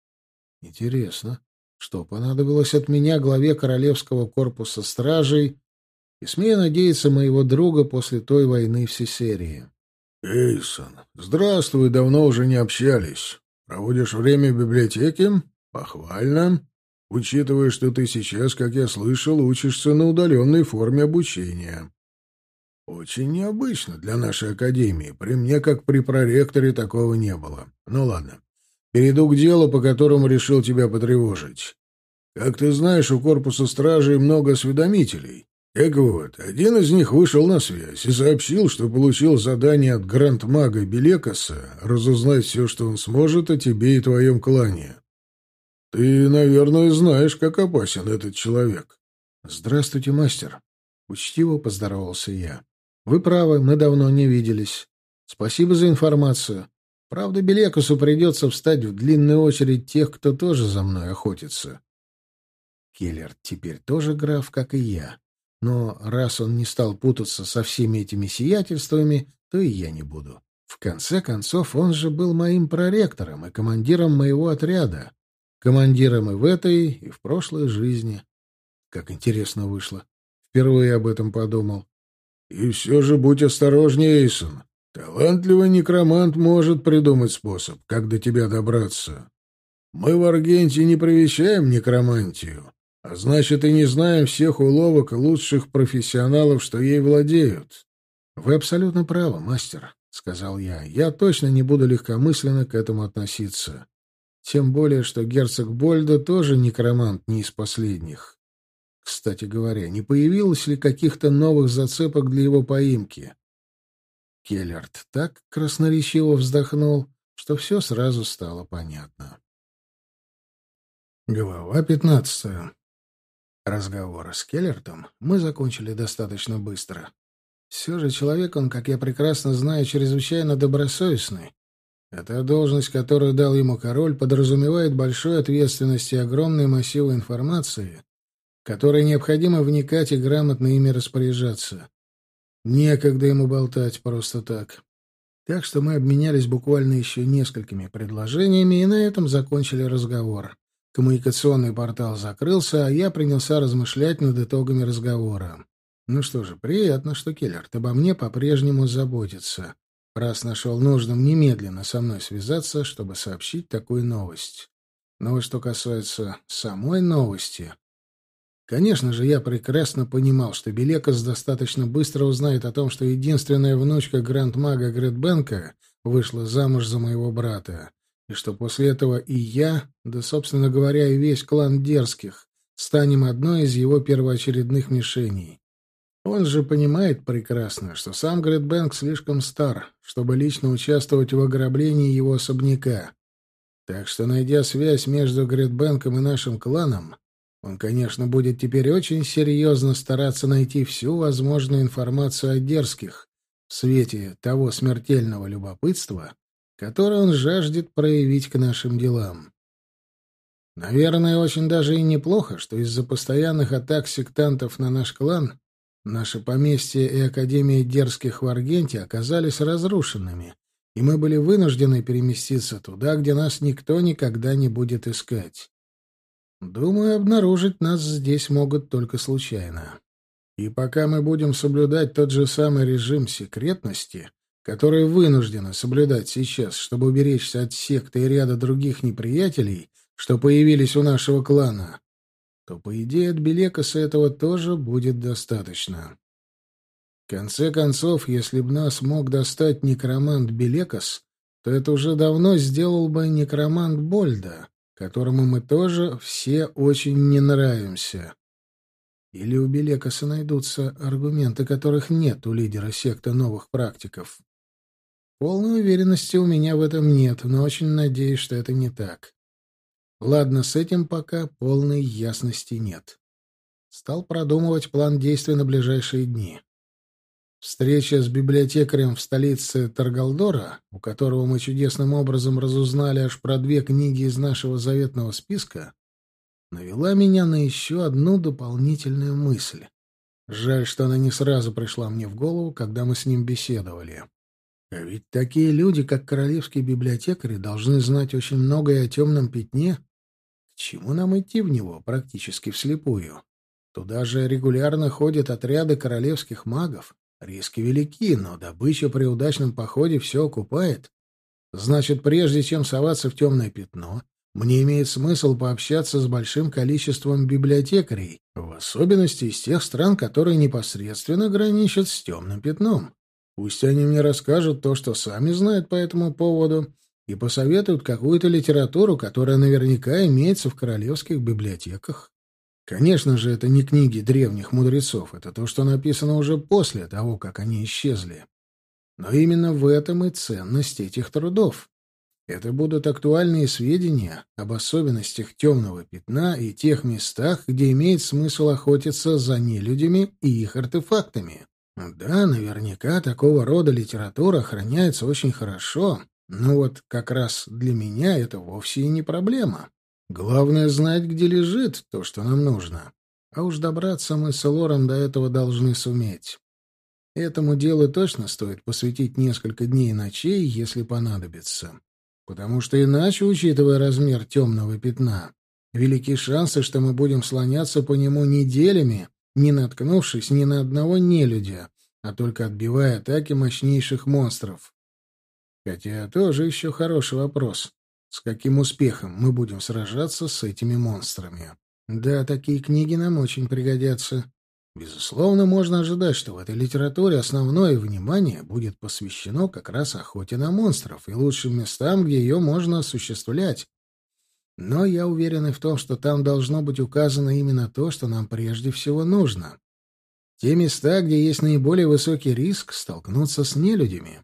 Speaker 1: Интересно, что понадобилось от меня главе Королевского корпуса стражей и, смею надеяться, моего друга после той войны всесерии.
Speaker 2: «Эйсон, здравствуй, давно уже не общались. Проводишь время в библиотеке? Похвально. Учитывая, что ты сейчас, как я слышал, учишься на удаленной форме обучения. Очень необычно для нашей академии. При мне, как при проректоре, такого не было. Ну ладно. Перейду к делу, по которому решил тебя потревожить. Как ты знаешь, у корпуса стражей много осведомителей. Так вот, один из них вышел на связь и сообщил, что получил задание от гранд-мага Белекаса разузнать все, что он сможет о тебе и твоем клане. Ты, наверное, знаешь, как опасен этот человек.
Speaker 1: «Здравствуйте, мастер!» — учтиво поздоровался я. «Вы правы, мы давно не виделись. Спасибо за информацию. Правда, Белекасу придется встать в длинную очередь тех, кто тоже за мной охотится. Келлер теперь тоже граф, как и я. Но раз он не стал путаться со всеми этими сиятельствами, то и я не буду. В конце концов, он же был моим проректором и командиром моего отряда. Командиром и в этой, и в прошлой жизни. Как интересно вышло. Впервые об этом подумал.
Speaker 2: И все же будь осторожнее, Эйсон. Талантливый некромант может придумать способ, как до тебя добраться. Мы в Аргенте не привечаем некромантию, а значит и не знаем всех уловок лучших профессионалов, что ей владеют.
Speaker 1: — Вы абсолютно правы, мастер, — сказал я. — Я точно не буду легкомысленно к этому относиться. Тем более, что герцог Больда тоже некромант не из последних. Кстати говоря, не появилось ли каких-то новых зацепок для его поимки? Келлерт так красноречиво вздохнул, что все сразу стало понятно. Глава 15. Разговоры с Келлертом мы закончили достаточно быстро. Все же человек он, как я прекрасно знаю, чрезвычайно добросовестный. Эта должность, которую дал ему король, подразумевает большую ответственность и огромные массивы информации, в которые необходимо вникать и грамотно ими распоряжаться. Некогда ему болтать просто так. Так что мы обменялись буквально еще несколькими предложениями и на этом закончили разговор. Коммуникационный портал закрылся, а я принялся размышлять над итогами разговора. Ну что же, приятно, что Келлерт обо мне по-прежнему заботится, раз нашел нужным немедленно со мной связаться, чтобы сообщить такую новость. Но вот что касается самой новости... Конечно же, я прекрасно понимал, что Белекос достаточно быстро узнает о том, что единственная внучка гранд-мага Гретбенка вышла замуж за моего брата, и что после этого и я, да, собственно говоря, и весь клан Дерзких, станем одной из его первоочередных мишеней. Он же понимает прекрасно, что сам Гретбенк слишком стар, чтобы лично участвовать в ограблении его особняка. Так что, найдя связь между Гретбенком и нашим кланом, он, конечно, будет теперь очень серьезно стараться найти всю возможную информацию о Дерзких в свете того смертельного любопытства, которое он жаждет проявить к нашим делам. Наверное, очень даже и неплохо, что из-за постоянных атак сектантов на наш клан наше поместье и Академия Дерзких в Аргенте оказались разрушенными, и мы были вынуждены переместиться туда, где нас никто никогда не будет искать. Думаю, обнаружить нас здесь могут только случайно. И пока мы будем соблюдать тот же самый режим секретности, который вынуждены соблюдать сейчас, чтобы уберечься от секты и ряда других неприятелей, что появились у нашего клана, то, по идее, от Белекоса этого тоже будет достаточно. В конце концов, если бы нас мог достать некромант Белекос, то это уже давно сделал бы некромант Больда, которому мы тоже все очень не нравимся. Или у Белекоса найдутся аргументы, которых нет у лидера секты новых практиков. Полной уверенности у меня в этом нет, но очень надеюсь, что это не так. Ладно, с этим пока полной ясности нет. Стал продумывать план действий на ближайшие дни. Встреча с библиотекарем в столице Таргалдора, у которого мы чудесным образом разузнали аж про 2 книги из нашего заветного списка, навела меня на еще одну дополнительную мысль. Жаль, что она не сразу пришла мне в голову, когда мы с ним беседовали. А ведь такие люди, как королевские библиотекари, должны знать очень многое о темном пятне. К чему нам идти в него практически вслепую? Туда же регулярно ходят отряды королевских магов. Риски велики, но добыча при удачном походе все окупает. Значит, прежде чем соваться в темное пятно, мне имеет смысл пообщаться с большим количеством библиотекарей, в особенности из тех стран, которые непосредственно граничат с темным пятном. Пусть они мне расскажут то, что сами знают по этому поводу, и посоветуют какую-то литературу, которая наверняка имеется в королевских библиотеках. Конечно же, это не книги древних мудрецов, это то, что написано уже после того, как они исчезли. Но именно в этом и ценность этих трудов. Это будут актуальные сведения об особенностях темного пятна и тех местах, где имеет смысл охотиться за нелюдями и их артефактами. Да, наверняка такого рода литература охраняется очень хорошо, но вот как раз для меня это вовсе и не проблема. Главное знать, где лежит то, что нам нужно. А уж добраться мы с Элором до этого должны суметь. Этому делу точно стоит посвятить несколько дней и ночей, если понадобится. Потому что иначе, учитывая размер темного пятна, велики шансы, что мы будем слоняться по нему неделями, не наткнувшись ни на одного нелюдя, а только отбивая атаки мощнейших монстров. Хотя тоже еще хороший вопрос. С каким успехом мы будем сражаться с этими монстрами? Да, такие книги нам очень пригодятся. Безусловно, можно ожидать, что в этой литературе основное внимание будет посвящено как раз охоте на монстров и лучшим местам, где ее можно осуществлять. Но я уверен и в том, что там должно быть указано именно то, что нам прежде всего нужно. Те места, где есть наиболее высокий риск столкнуться с нелюдями.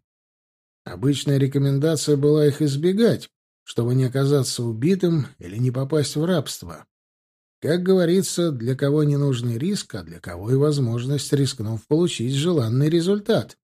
Speaker 1: Обычная рекомендация была их избегать, чтобы не оказаться убитым или не попасть в рабство. Как говорится, для кого не нужный риск, а для кого и возможность, рискнув, получить желанный результат.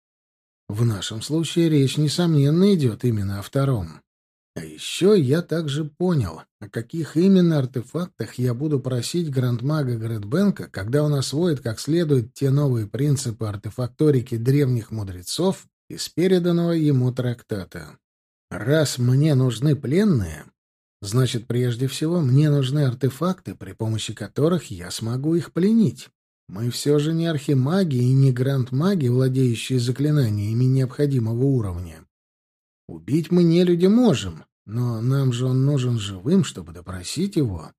Speaker 1: В нашем случае речь, несомненно, идет именно о втором. А еще я также понял, о каких именно артефактах я буду просить грандмага Грэдбенка, когда он освоит как следует те новые принципы артефакторики древних мудрецов из переданного ему трактата. Раз мне нужны пленные, значит, прежде всего, мне нужны артефакты, при помощи которых я смогу их пленить. Мы все же не архимаги и не грандмаги, владеющие заклинаниями необходимого уровня. Убить мы нелюдя можем, но нам же он нужен живым, чтобы допросить его.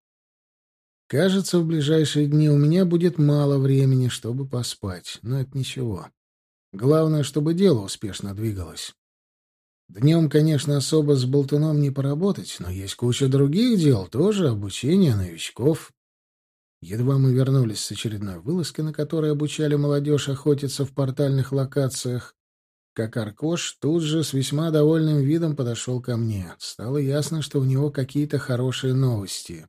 Speaker 1: Кажется, в ближайшие дни у меня будет мало времени, чтобы поспать, но это ничего. Главное, чтобы дело успешно двигалось. Днем, конечно, особо с болтуном не поработать, но есть куча других дел, тоже обучение новичков. Едва мы вернулись с очередной вылазки, на которой обучали молодежь охотиться в портальных локациях, как Аркош тут же с весьма довольным видом подошел ко мне. Стало ясно, что у него какие-то хорошие новости.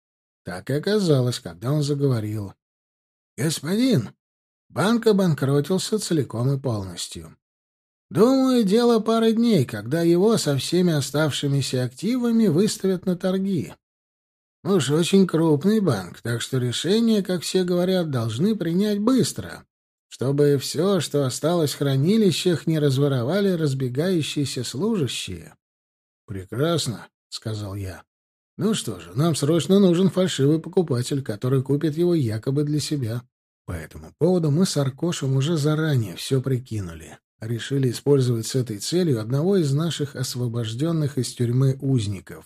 Speaker 1: Так и оказалось, когда он заговорил. «Господин, банк обанкротился целиком и полностью. Думаю, дело пары дней, когда его со всеми оставшимися активами выставят на торги. Уж очень крупный банк, так что решение, как все говорят, должны принять быстро, чтобы все, что осталось в хранилищах, не разворовали разбегающиеся служащие». «Прекрасно», — сказал я. «Ну что же, нам срочно нужен фальшивый покупатель, который купит его якобы для себя». По этому поводу мы с Аркошем уже заранее все прикинули. Решили использовать с этой целью одного из наших освобожденных из тюрьмы узников.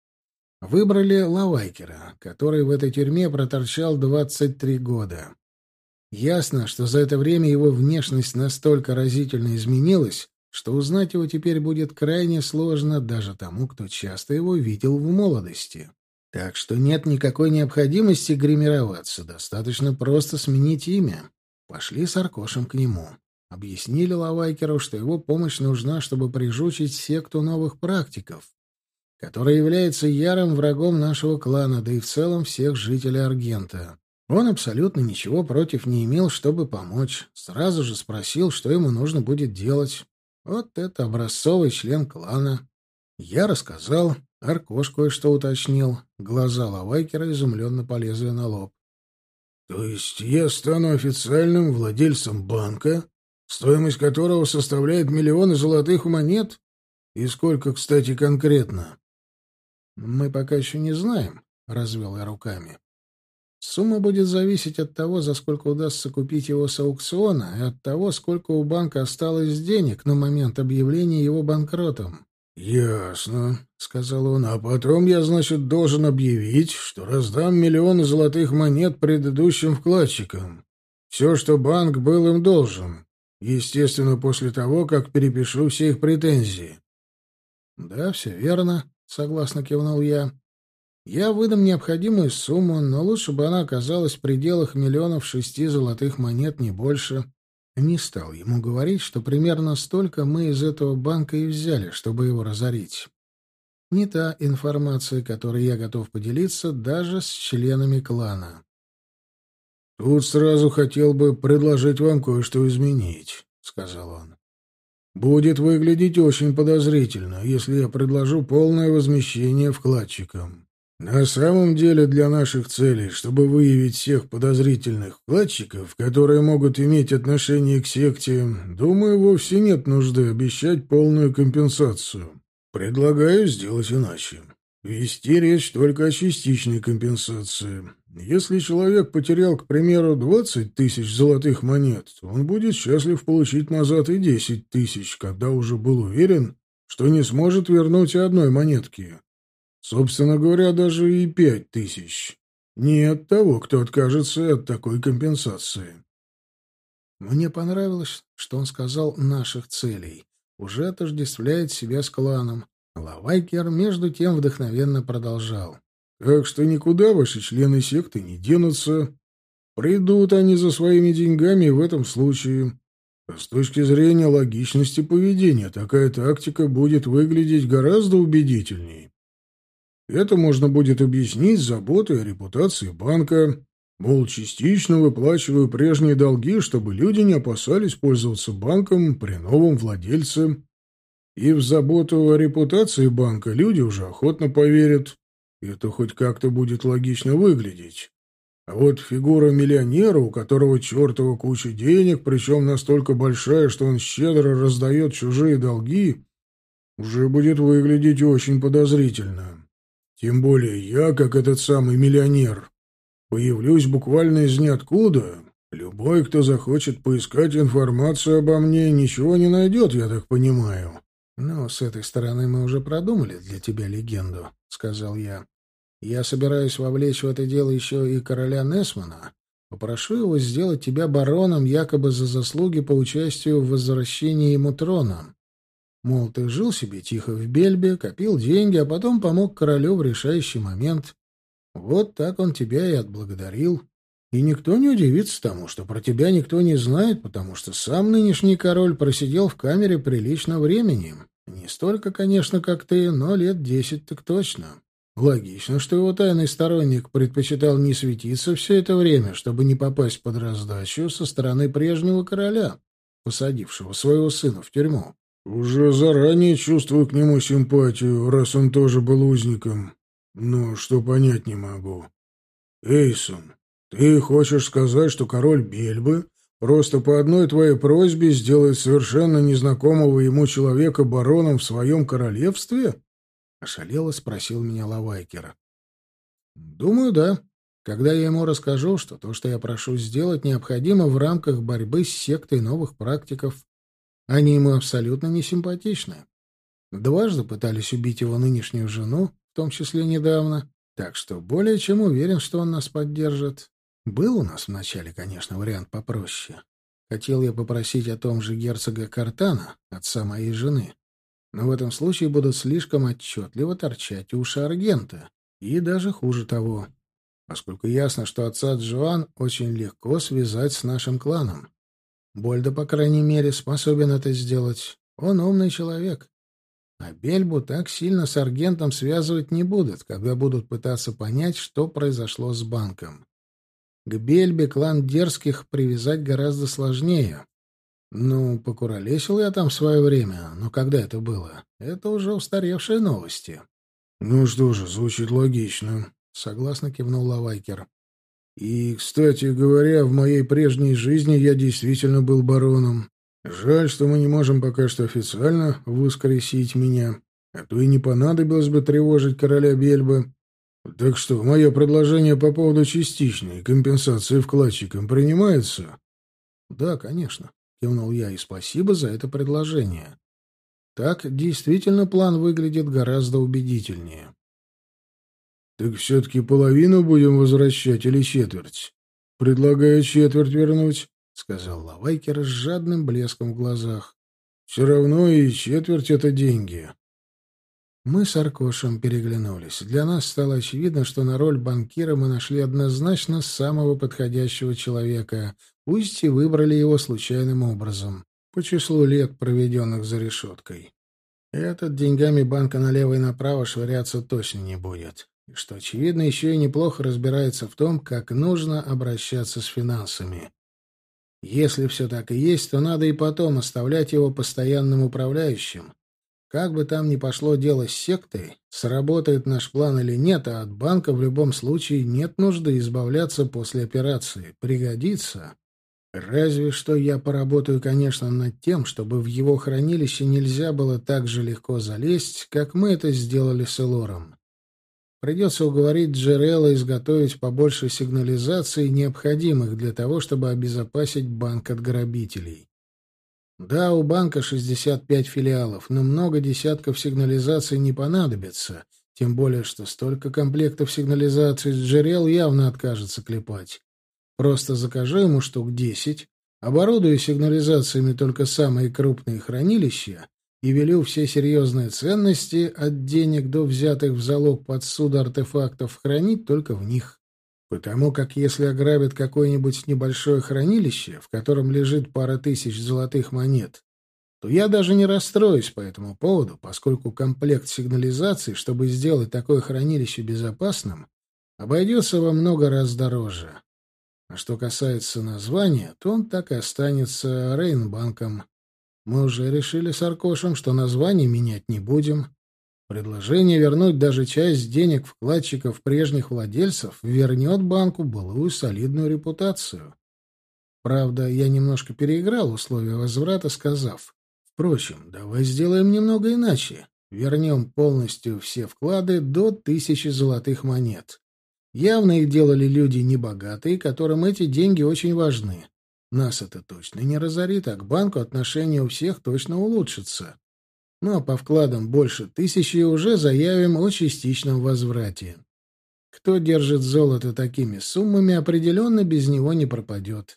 Speaker 1: Выбрали Лавайкера, который в этой тюрьме проторчал 23 года. Ясно, что за это время его внешность настолько разительно изменилась, что узнать его теперь будет крайне сложно даже тому, кто часто его видел в молодости. Так что нет никакой необходимости гримироваться, достаточно просто сменить имя. Пошли с Аркошем к нему. Объяснили Лавайкеру, что его помощь нужна, чтобы прижучить секту новых практиков, которая является ярым врагом нашего клана, да и в целом всех жителей Аргента. Он абсолютно ничего против не имел, чтобы помочь. Сразу же спросил, что ему нужно будет делать. Вот это образцовый член клана. Я рассказал, Аркош кое-что уточнил. Глаза Лавайкера изумленно полезли на лоб. «То есть я стану официальным владельцем банка, стоимость которого составляет миллионы золотых монет? И сколько, кстати, конкретно?» «Мы пока еще не знаем», — развел я руками. «Сумма будет зависеть от того, за сколько удастся купить его с аукциона, и от того, сколько у банка осталось денег на момент объявления его банкротом». «Ясно», — сказал он. «А потом я, значит, должен объявить, что раздам миллионы золотых монет предыдущим вкладчикам. Все, что банк был им должен. Естественно, после того, как перепишу все их претензии». «Да, все верно», — согласно кивнул я. «Я выдам необходимую сумму, но лучше бы она оказалась в пределах 1,6 миллионов золотых монет, не больше». Не стал ему говорить, что примерно столько мы из этого банка и взяли, чтобы его разорить. Не та информация, которой я готов поделиться даже с членами клана.
Speaker 2: «Тут сразу хотел бы предложить вам кое-что изменить», — сказал он. «Будет выглядеть очень подозрительно, если я предложу полное возмещение вкладчикам. На самом деле для наших целей, чтобы выявить всех подозрительных вкладчиков, которые могут иметь отношение к секте, думаю, вовсе нет нужды обещать полную компенсацию. Предлагаю сделать иначе. Вести речь только о частичной компенсации. Если человек потерял, к примеру, 20 тысяч золотых монет, он будет счастлив получить назад и 10 тысяч, когда уже был уверен, что не сможет вернуть и одной монетки. Собственно говоря, даже и 5 тысяч. Нет того, кто откажется от такой компенсации.
Speaker 1: Мне понравилось, что он сказал «наших целей». Уже отождествляет себя с кланом. Лавайкер, между тем, вдохновенно продолжал.
Speaker 2: Так что никуда ваши члены секты не денутся. Придут они за своими деньгами в этом случае. А с точки зрения логичности поведения, такая тактика будет выглядеть гораздо убедительней. Это можно будет объяснить заботой о репутации банка. Мол, частично выплачиваю прежние долги, чтобы люди не опасались пользоваться банком при новом владельце. И в заботу о репутации банка люди уже охотно поверят. Это хоть как-то будет логично выглядеть. А вот фигура миллионера, у которого чертова куча денег, причем настолько большая, что он щедро раздает чужие долги, уже будет выглядеть очень подозрительно. Тем более я, как этот самый миллионер, появлюсь буквально из ниоткуда. Любой, кто захочет поискать информацию обо мне, ничего не найдет, я так понимаю.
Speaker 1: «Ну, с этой стороны мы уже продумали для тебя легенду», — сказал я. «Я собираюсь вовлечь в это дело еще и короля Несмана. Попрошу его сделать тебя бароном якобы за заслуги по участию в возвращении ему трона. Мол, ты жил себе тихо в Бельбе, копил деньги, а потом помог королю в решающий момент. Вот так он тебя и отблагодарил. И никто не удивится тому, что про тебя никто не знает, потому что сам нынешний король просидел в камере прилично времени. Не столько, конечно, как ты, но лет 10 так точно. Логично, что его тайный сторонник предпочитал не светиться все это время, чтобы не попасть под раздачу со стороны прежнего короля, посадившего своего сына в тюрьму.
Speaker 2: Уже заранее чувствую к нему симпатию, раз он тоже был узником. Но что понять не могу. Эйсон, ты хочешь сказать, что король Бельбы просто по одной твоей просьбе сделает совершенно незнакомого ему человека бароном в своем королевстве?
Speaker 1: Ошалело спросил меня Лавайкер. Думаю, да. Когда я ему расскажу, что то, что я прошу сделать, необходимо в рамках борьбы с сектой новых практиков. Они ему абсолютно не симпатичны. Дважды пытались убить его нынешнюю жену, в том числе недавно, так что более чем уверен, что он нас поддержит. Был у нас вначале, конечно, вариант попроще. Хотел я попросить о том же герцога Картана, отца моей жены. Но в этом случае будут слишком отчетливо торчать уши Аргента. И даже хуже того, поскольку ясно, что отца Джоан очень легко связать с нашим кланом. Больдо, по крайней мере, способен это сделать. Он умный человек. А Бельбу так сильно с Аргентом связывать не будут, когда будут пытаться понять, что произошло с банком. К Бельбе клан Дерзких привязать гораздо сложнее. Ну, покуролесил я там в свое время, но когда это было? Это уже устаревшие новости.
Speaker 2: — Ну что же, звучит логично,
Speaker 1: — согласно кивнул Лавайкер.
Speaker 2: — И, кстати говоря, в моей прежней жизни я действительно был бароном. Жаль, что мы не можем пока что официально воскресить меня, а то и не понадобилось бы тревожить короля Бельбы. Так что, мое предложение по поводу частичной компенсации вкладчикам принимается?
Speaker 1: — Да, конечно. — кивнул я, — и спасибо за это предложение. Так действительно план выглядит гораздо убедительнее.
Speaker 2: — Так все-таки половину будем возвращать или четверть? — Предлагаю четверть вернуть, — сказал Лавайкер с жадным блеском в глазах. — Все равно и четверть — это деньги.
Speaker 1: Мы с Аркошем переглянулись. Для нас стало очевидно, что на роль банкира мы нашли однозначно самого подходящего человека, пусть и выбрали его случайным образом, по числу лет, проведенных за решеткой. Этот деньгами банка налево и направо швыряться точно не будет. И что очевидно, еще и неплохо разбирается в том, как нужно обращаться с финансами. Если все так и есть, то надо и потом оставлять его постоянным управляющим. Как бы там ни пошло дело с сектой, сработает наш план или нет, а от банка в любом случае нет нужды избавляться после операции. Пригодится. Разве что я поработаю, конечно, над тем, чтобы в его хранилище нельзя было так же легко залезть, как мы это сделали с Элором. Придется уговорить Джерелла изготовить побольше сигнализаций, необходимых для того, чтобы обезопасить банк от грабителей. Да, у банка 65 филиалов, но много десятков сигнализаций не понадобится, тем более, что столько комплектов сигнализаций Джерелл явно откажется клепать. Просто закажу ему штук 10, оборудую сигнализациями только самые крупные хранилища и велю все серьезные ценности, от денег до взятых в залог под суд артефактов, хранить только в них. Потому как если ограбят какое-нибудь небольшое хранилище, в котором лежит пара тысяч золотых монет, то я даже не расстроюсь по этому поводу, поскольку комплект сигнализаций, чтобы сделать такое хранилище безопасным, обойдется во много раз дороже. А что касается названия, то он так и останется Рейнбанком. Мы уже решили с Аркошем, что название менять не будем. Предложение вернуть даже часть денег вкладчиков прежних владельцев вернет банку былую солидную репутацию. Правда, я немножко переиграл условия возврата, сказав: «Впрочем, давай сделаем немного иначе. Вернем полностью все вклады до 1000 золотых монет. Явно их делали люди небогатые, которым эти деньги очень важны. Нас это точно не разорит, а к банку отношение у всех точно улучшится. Ну а по вкладам больше 1000 уже заявим о частичном возврате. Кто держит золото такими суммами, определенно без него не пропадет».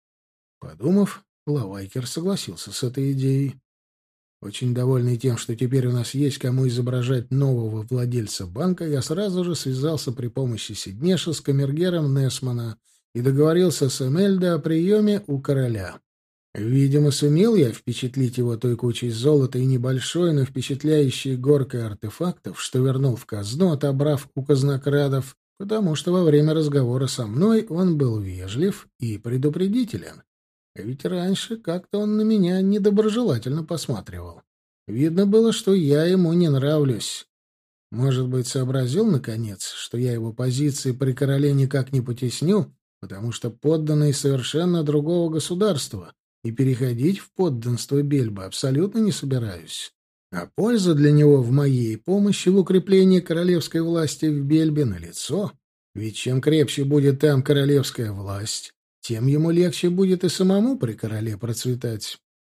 Speaker 1: Подумав, Лавайкер согласился с этой идеей. Очень довольный тем, что теперь у нас есть кому изображать нового владельца банка, я сразу же связался при помощи Сиднеша с камергером Несмана и договорился с Эмельдо о приеме у короля. Видимо, сумел я впечатлить его той кучей золота и небольшой, но впечатляющей горкой артефактов, что вернул в казну, отобрав у казнокрадов, потому что во время разговора со мной он был вежлив и предупредителен. А ведь раньше как-то он на меня недоброжелательно посматривал. Видно было, что я ему не нравлюсь. Может быть, сообразил, наконец, что я его позиции при короле никак не потесню, потому что подданный совершенно другого государства, и переходить в подданство Бельбы абсолютно не собираюсь. А польза для него в моей помощи в укреплении королевской власти в Бельбе налицо. Ведь чем крепче будет там королевская власть, тем ему легче будет и самому при короле процветать.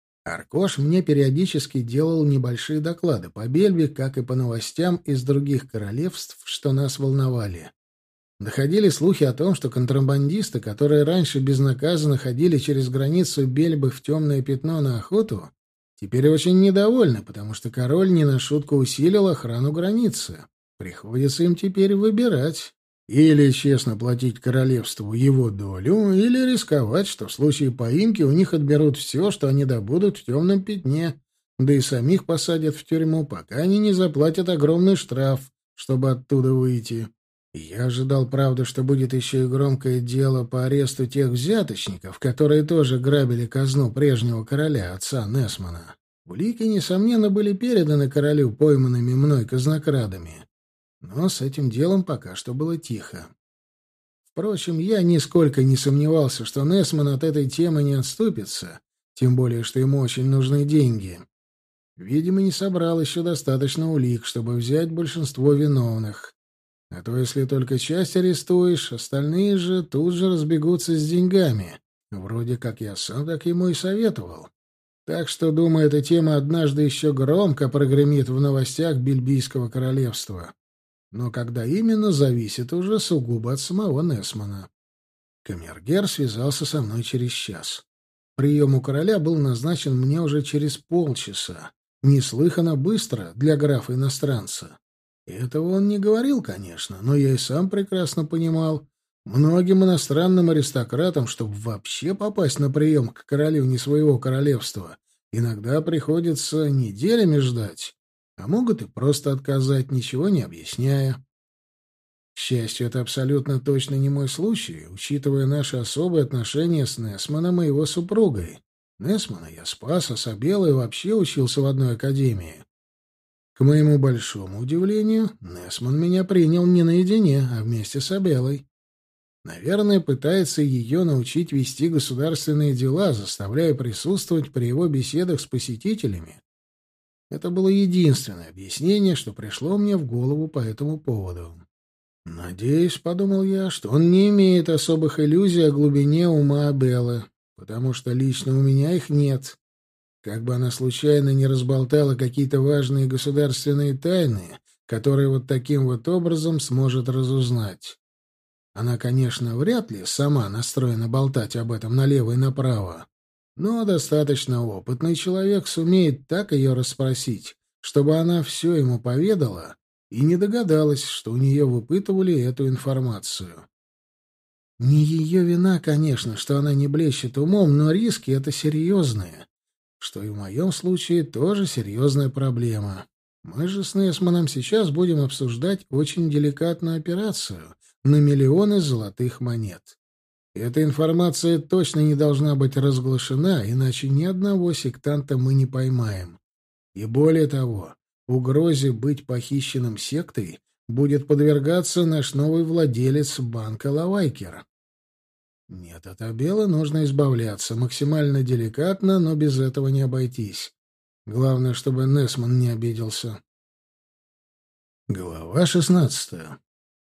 Speaker 1: Аркош мне периодически делал небольшие доклады по Бельбе, как и по новостям из других королевств, что нас волновали. Доходили слухи о том, что контрабандисты, которые раньше безнаказанно ходили через границу Бельбы в темное пятно на охоту, теперь очень недовольны, потому что король не на шутку усилил охрану границы. Приходится им теперь выбирать. Или честно платить королевству его долю, или рисковать, что в случае поимки у них отберут все, что они добудут в темном пятне, да и самих посадят в тюрьму, пока они не заплатят огромный штраф, чтобы оттуда выйти. Я ожидал, правда, что будет еще и громкое дело по аресту тех взяточников, которые тоже грабили казну прежнего короля, отца Несмана. Улики, несомненно, были переданы королю пойманными мной казнокрадами. Но с этим делом пока что было тихо. Впрочем, я нисколько не сомневался, что Несман от этой темы не отступится, тем более, что ему очень нужны деньги. Видимо, не собрал еще достаточно улик, чтобы взять большинство виновных. А то, если только часть арестуешь, остальные же тут же разбегутся с деньгами. Вроде как я сам так ему и советовал. Так что, думаю, эта тема однажды еще громко прогремит в новостях Бельбийского королевства. Но когда именно, зависит уже сугубо от самого Несмана. Камергер связался со мной через час. Прием у короля был назначен мне уже через полчаса. Неслыханно быстро для графа-иностранца. Этого он не говорил, конечно, но я и сам прекрасно понимал. Многим иностранным аристократам, чтобы вообще попасть на прием к королю не своего королевства, иногда приходится неделями ждать, а могут и просто отказать, ничего не объясняя. К счастью, это абсолютно точно не мой случай, учитывая наши особые отношения с Несманом и его супругой. Несмана я спас, особел и вообще учился в одной академии. К моему большому удивлению, Несман меня принял не наедине, а вместе с Абелой. Наверное, пытается ее научить вести государственные дела, заставляя присутствовать при его беседах с посетителями. Это было единственное объяснение, что пришло мне в голову по этому поводу. «Надеюсь, — подумал я, — что он не имеет особых иллюзий о глубине ума Абеллы, потому что лично у меня их нет. Как бы она случайно не разболтала какие-то важные государственные тайны, которые вот таким вот образом сможет разузнать. Она, конечно, вряд ли сама настроена болтать об этом налево и направо, но достаточно опытный человек сумеет так ее расспросить, чтобы она все ему поведала и не догадалась, что у нее выпытывали эту информацию. Не ее вина, конечно, что она не блещет умом, но риски — это серьезные, что и в моем случае тоже серьезная проблема. Мы же с Несманом сейчас будем обсуждать очень деликатную операцию на миллионы золотых монет. Эта информация точно не должна быть разглашена, иначе ни одного сектанта мы не поймаем. И более того, угрозе быть похищенным сектой будет подвергаться наш новый владелец банка Лавайкер. Нет, от Абелы нужно избавляться максимально деликатно, но без этого не обойтись. Главное, чтобы Несман не обиделся. Глава 16.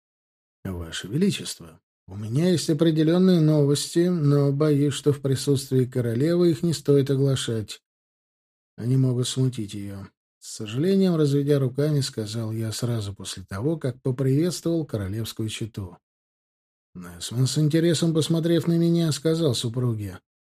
Speaker 1: Ваше Величество, у меня есть определенные новости, но боюсь, что в присутствии королевы их не стоит оглашать. Они могут смутить ее. С сожалением, разведя руками, сказал я сразу после того, как поприветствовал королевскую чету. Несман, с интересом посмотрев на меня, сказал супруге: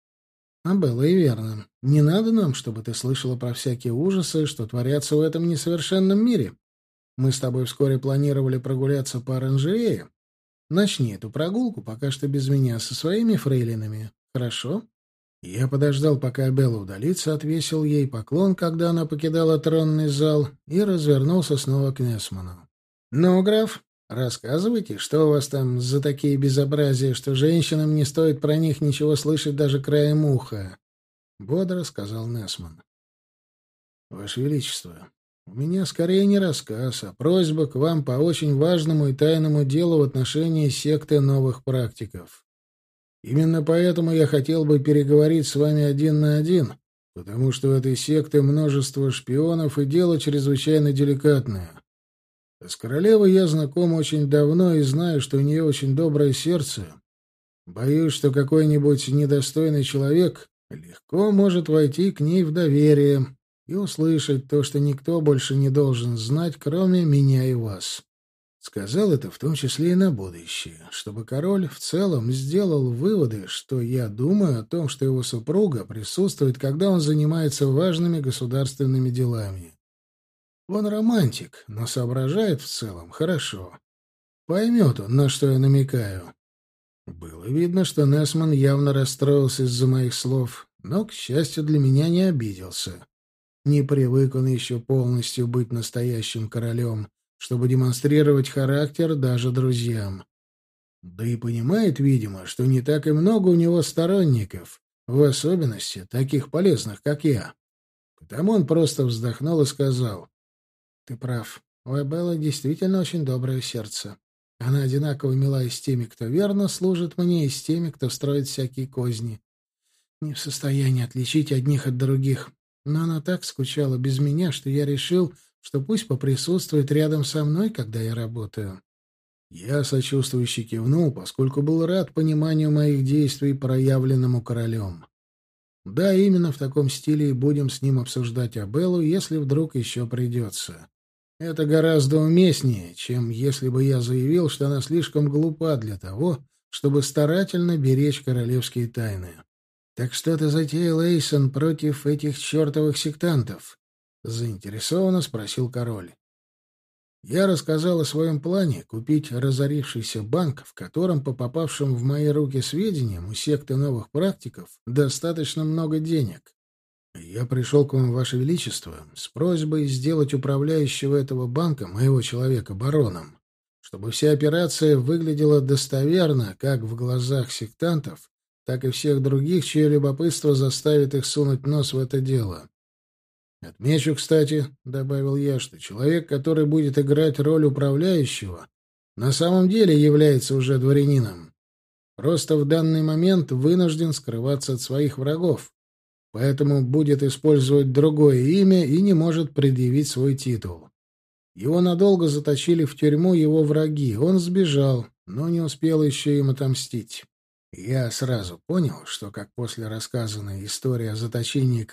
Speaker 1: «А было и верно. Не надо нам, чтобы ты слышала про всякие ужасы, что творятся в этом несовершенном мире. Мы с тобой вскоре планировали прогуляться по оранжерее. Начни эту прогулку пока что без меня со своими фрейлинами. Хорошо?» Я подождал, пока Абелла удалится, отвесил ей поклон, когда она покидала тронный зал, и развернулся снова к Несману. «Ну, граф, рассказывайте, что у вас там за такие безобразия, что женщинам не стоит про них ничего слышать даже краем уха?» — бодро сказал Несман. «Ваше Величество, у меня скорее не рассказ, а просьба к вам по очень важному и тайному делу в отношении секты новых практиков. Именно поэтому я хотел бы переговорить с вами один на один, потому что у этой секты множество шпионов и дело чрезвычайно деликатное. С королевой я знаком очень давно и знаю, что у нее очень доброе сердце. Боюсь, что какой-нибудь недостойный человек легко может войти к ней в доверие и услышать то, что никто больше не должен знать, кроме меня и вас. Сказал это в том числе и на будущее, чтобы король в целом сделал выводы, что я думаю о том, что его супруга присутствует, когда он занимается важными государственными делами. Он романтик, но соображает в целом хорошо. Поймет он, на что я намекаю. Было видно, что Несман явно расстроился из-за моих слов, но, к счастью, для меня не обиделся. Не привык он еще полностью быть настоящим королем, чтобы демонстрировать характер даже друзьям. Да и понимает, видимо, что не так и много у него сторонников, в особенности таких полезных, как я. Потому он просто вздохнул и сказал: «Ты прав, у Эбеллы действительно очень доброе сердце. Она одинаково мила и с теми, кто верно служит мне, и с теми, кто строит всякие козни. Не в состоянии отличить одних от других. Но она так скучала без меня, что я решил, что пусть поприсутствует рядом со мной, когда я работаю». Я сочувствующе кивнул, поскольку был рад пониманию моих действий, проявленному королем. Да, именно в таком стиле и будем с ним обсуждать Абеллу, если вдруг еще придется. Это гораздо уместнее, чем если бы я заявил, что она слишком глупа для того, чтобы старательно беречь королевские тайны. «Так что ты затеял, Эйсон, против этих чертовых сектантов?» — заинтересованно спросил король. Я рассказал о своем плане купить разорившийся банк, в котором, по попавшим в мои руки сведениям, у секты новых практиков достаточно много денег. Я пришел к вам, Ваше Величество, с просьбой сделать управляющего этого банка, моего человека, бароном, чтобы вся операция выглядела достоверно как в глазах сектантов, так и всех других, чье любопытство заставит их сунуть нос в это дело. «Отмечу, кстати, — добавил я, — что человек, который будет играть роль управляющего, на самом деле является уже дворянином. Просто в данный момент вынужден скрываться от своих врагов, поэтому будет использовать другое имя и не может предъявить свой титул. Его надолго заточили в тюрьму его враги, он сбежал, но не успел еще им отомстить. Я сразу понял, что, как после рассказанной истории о заточении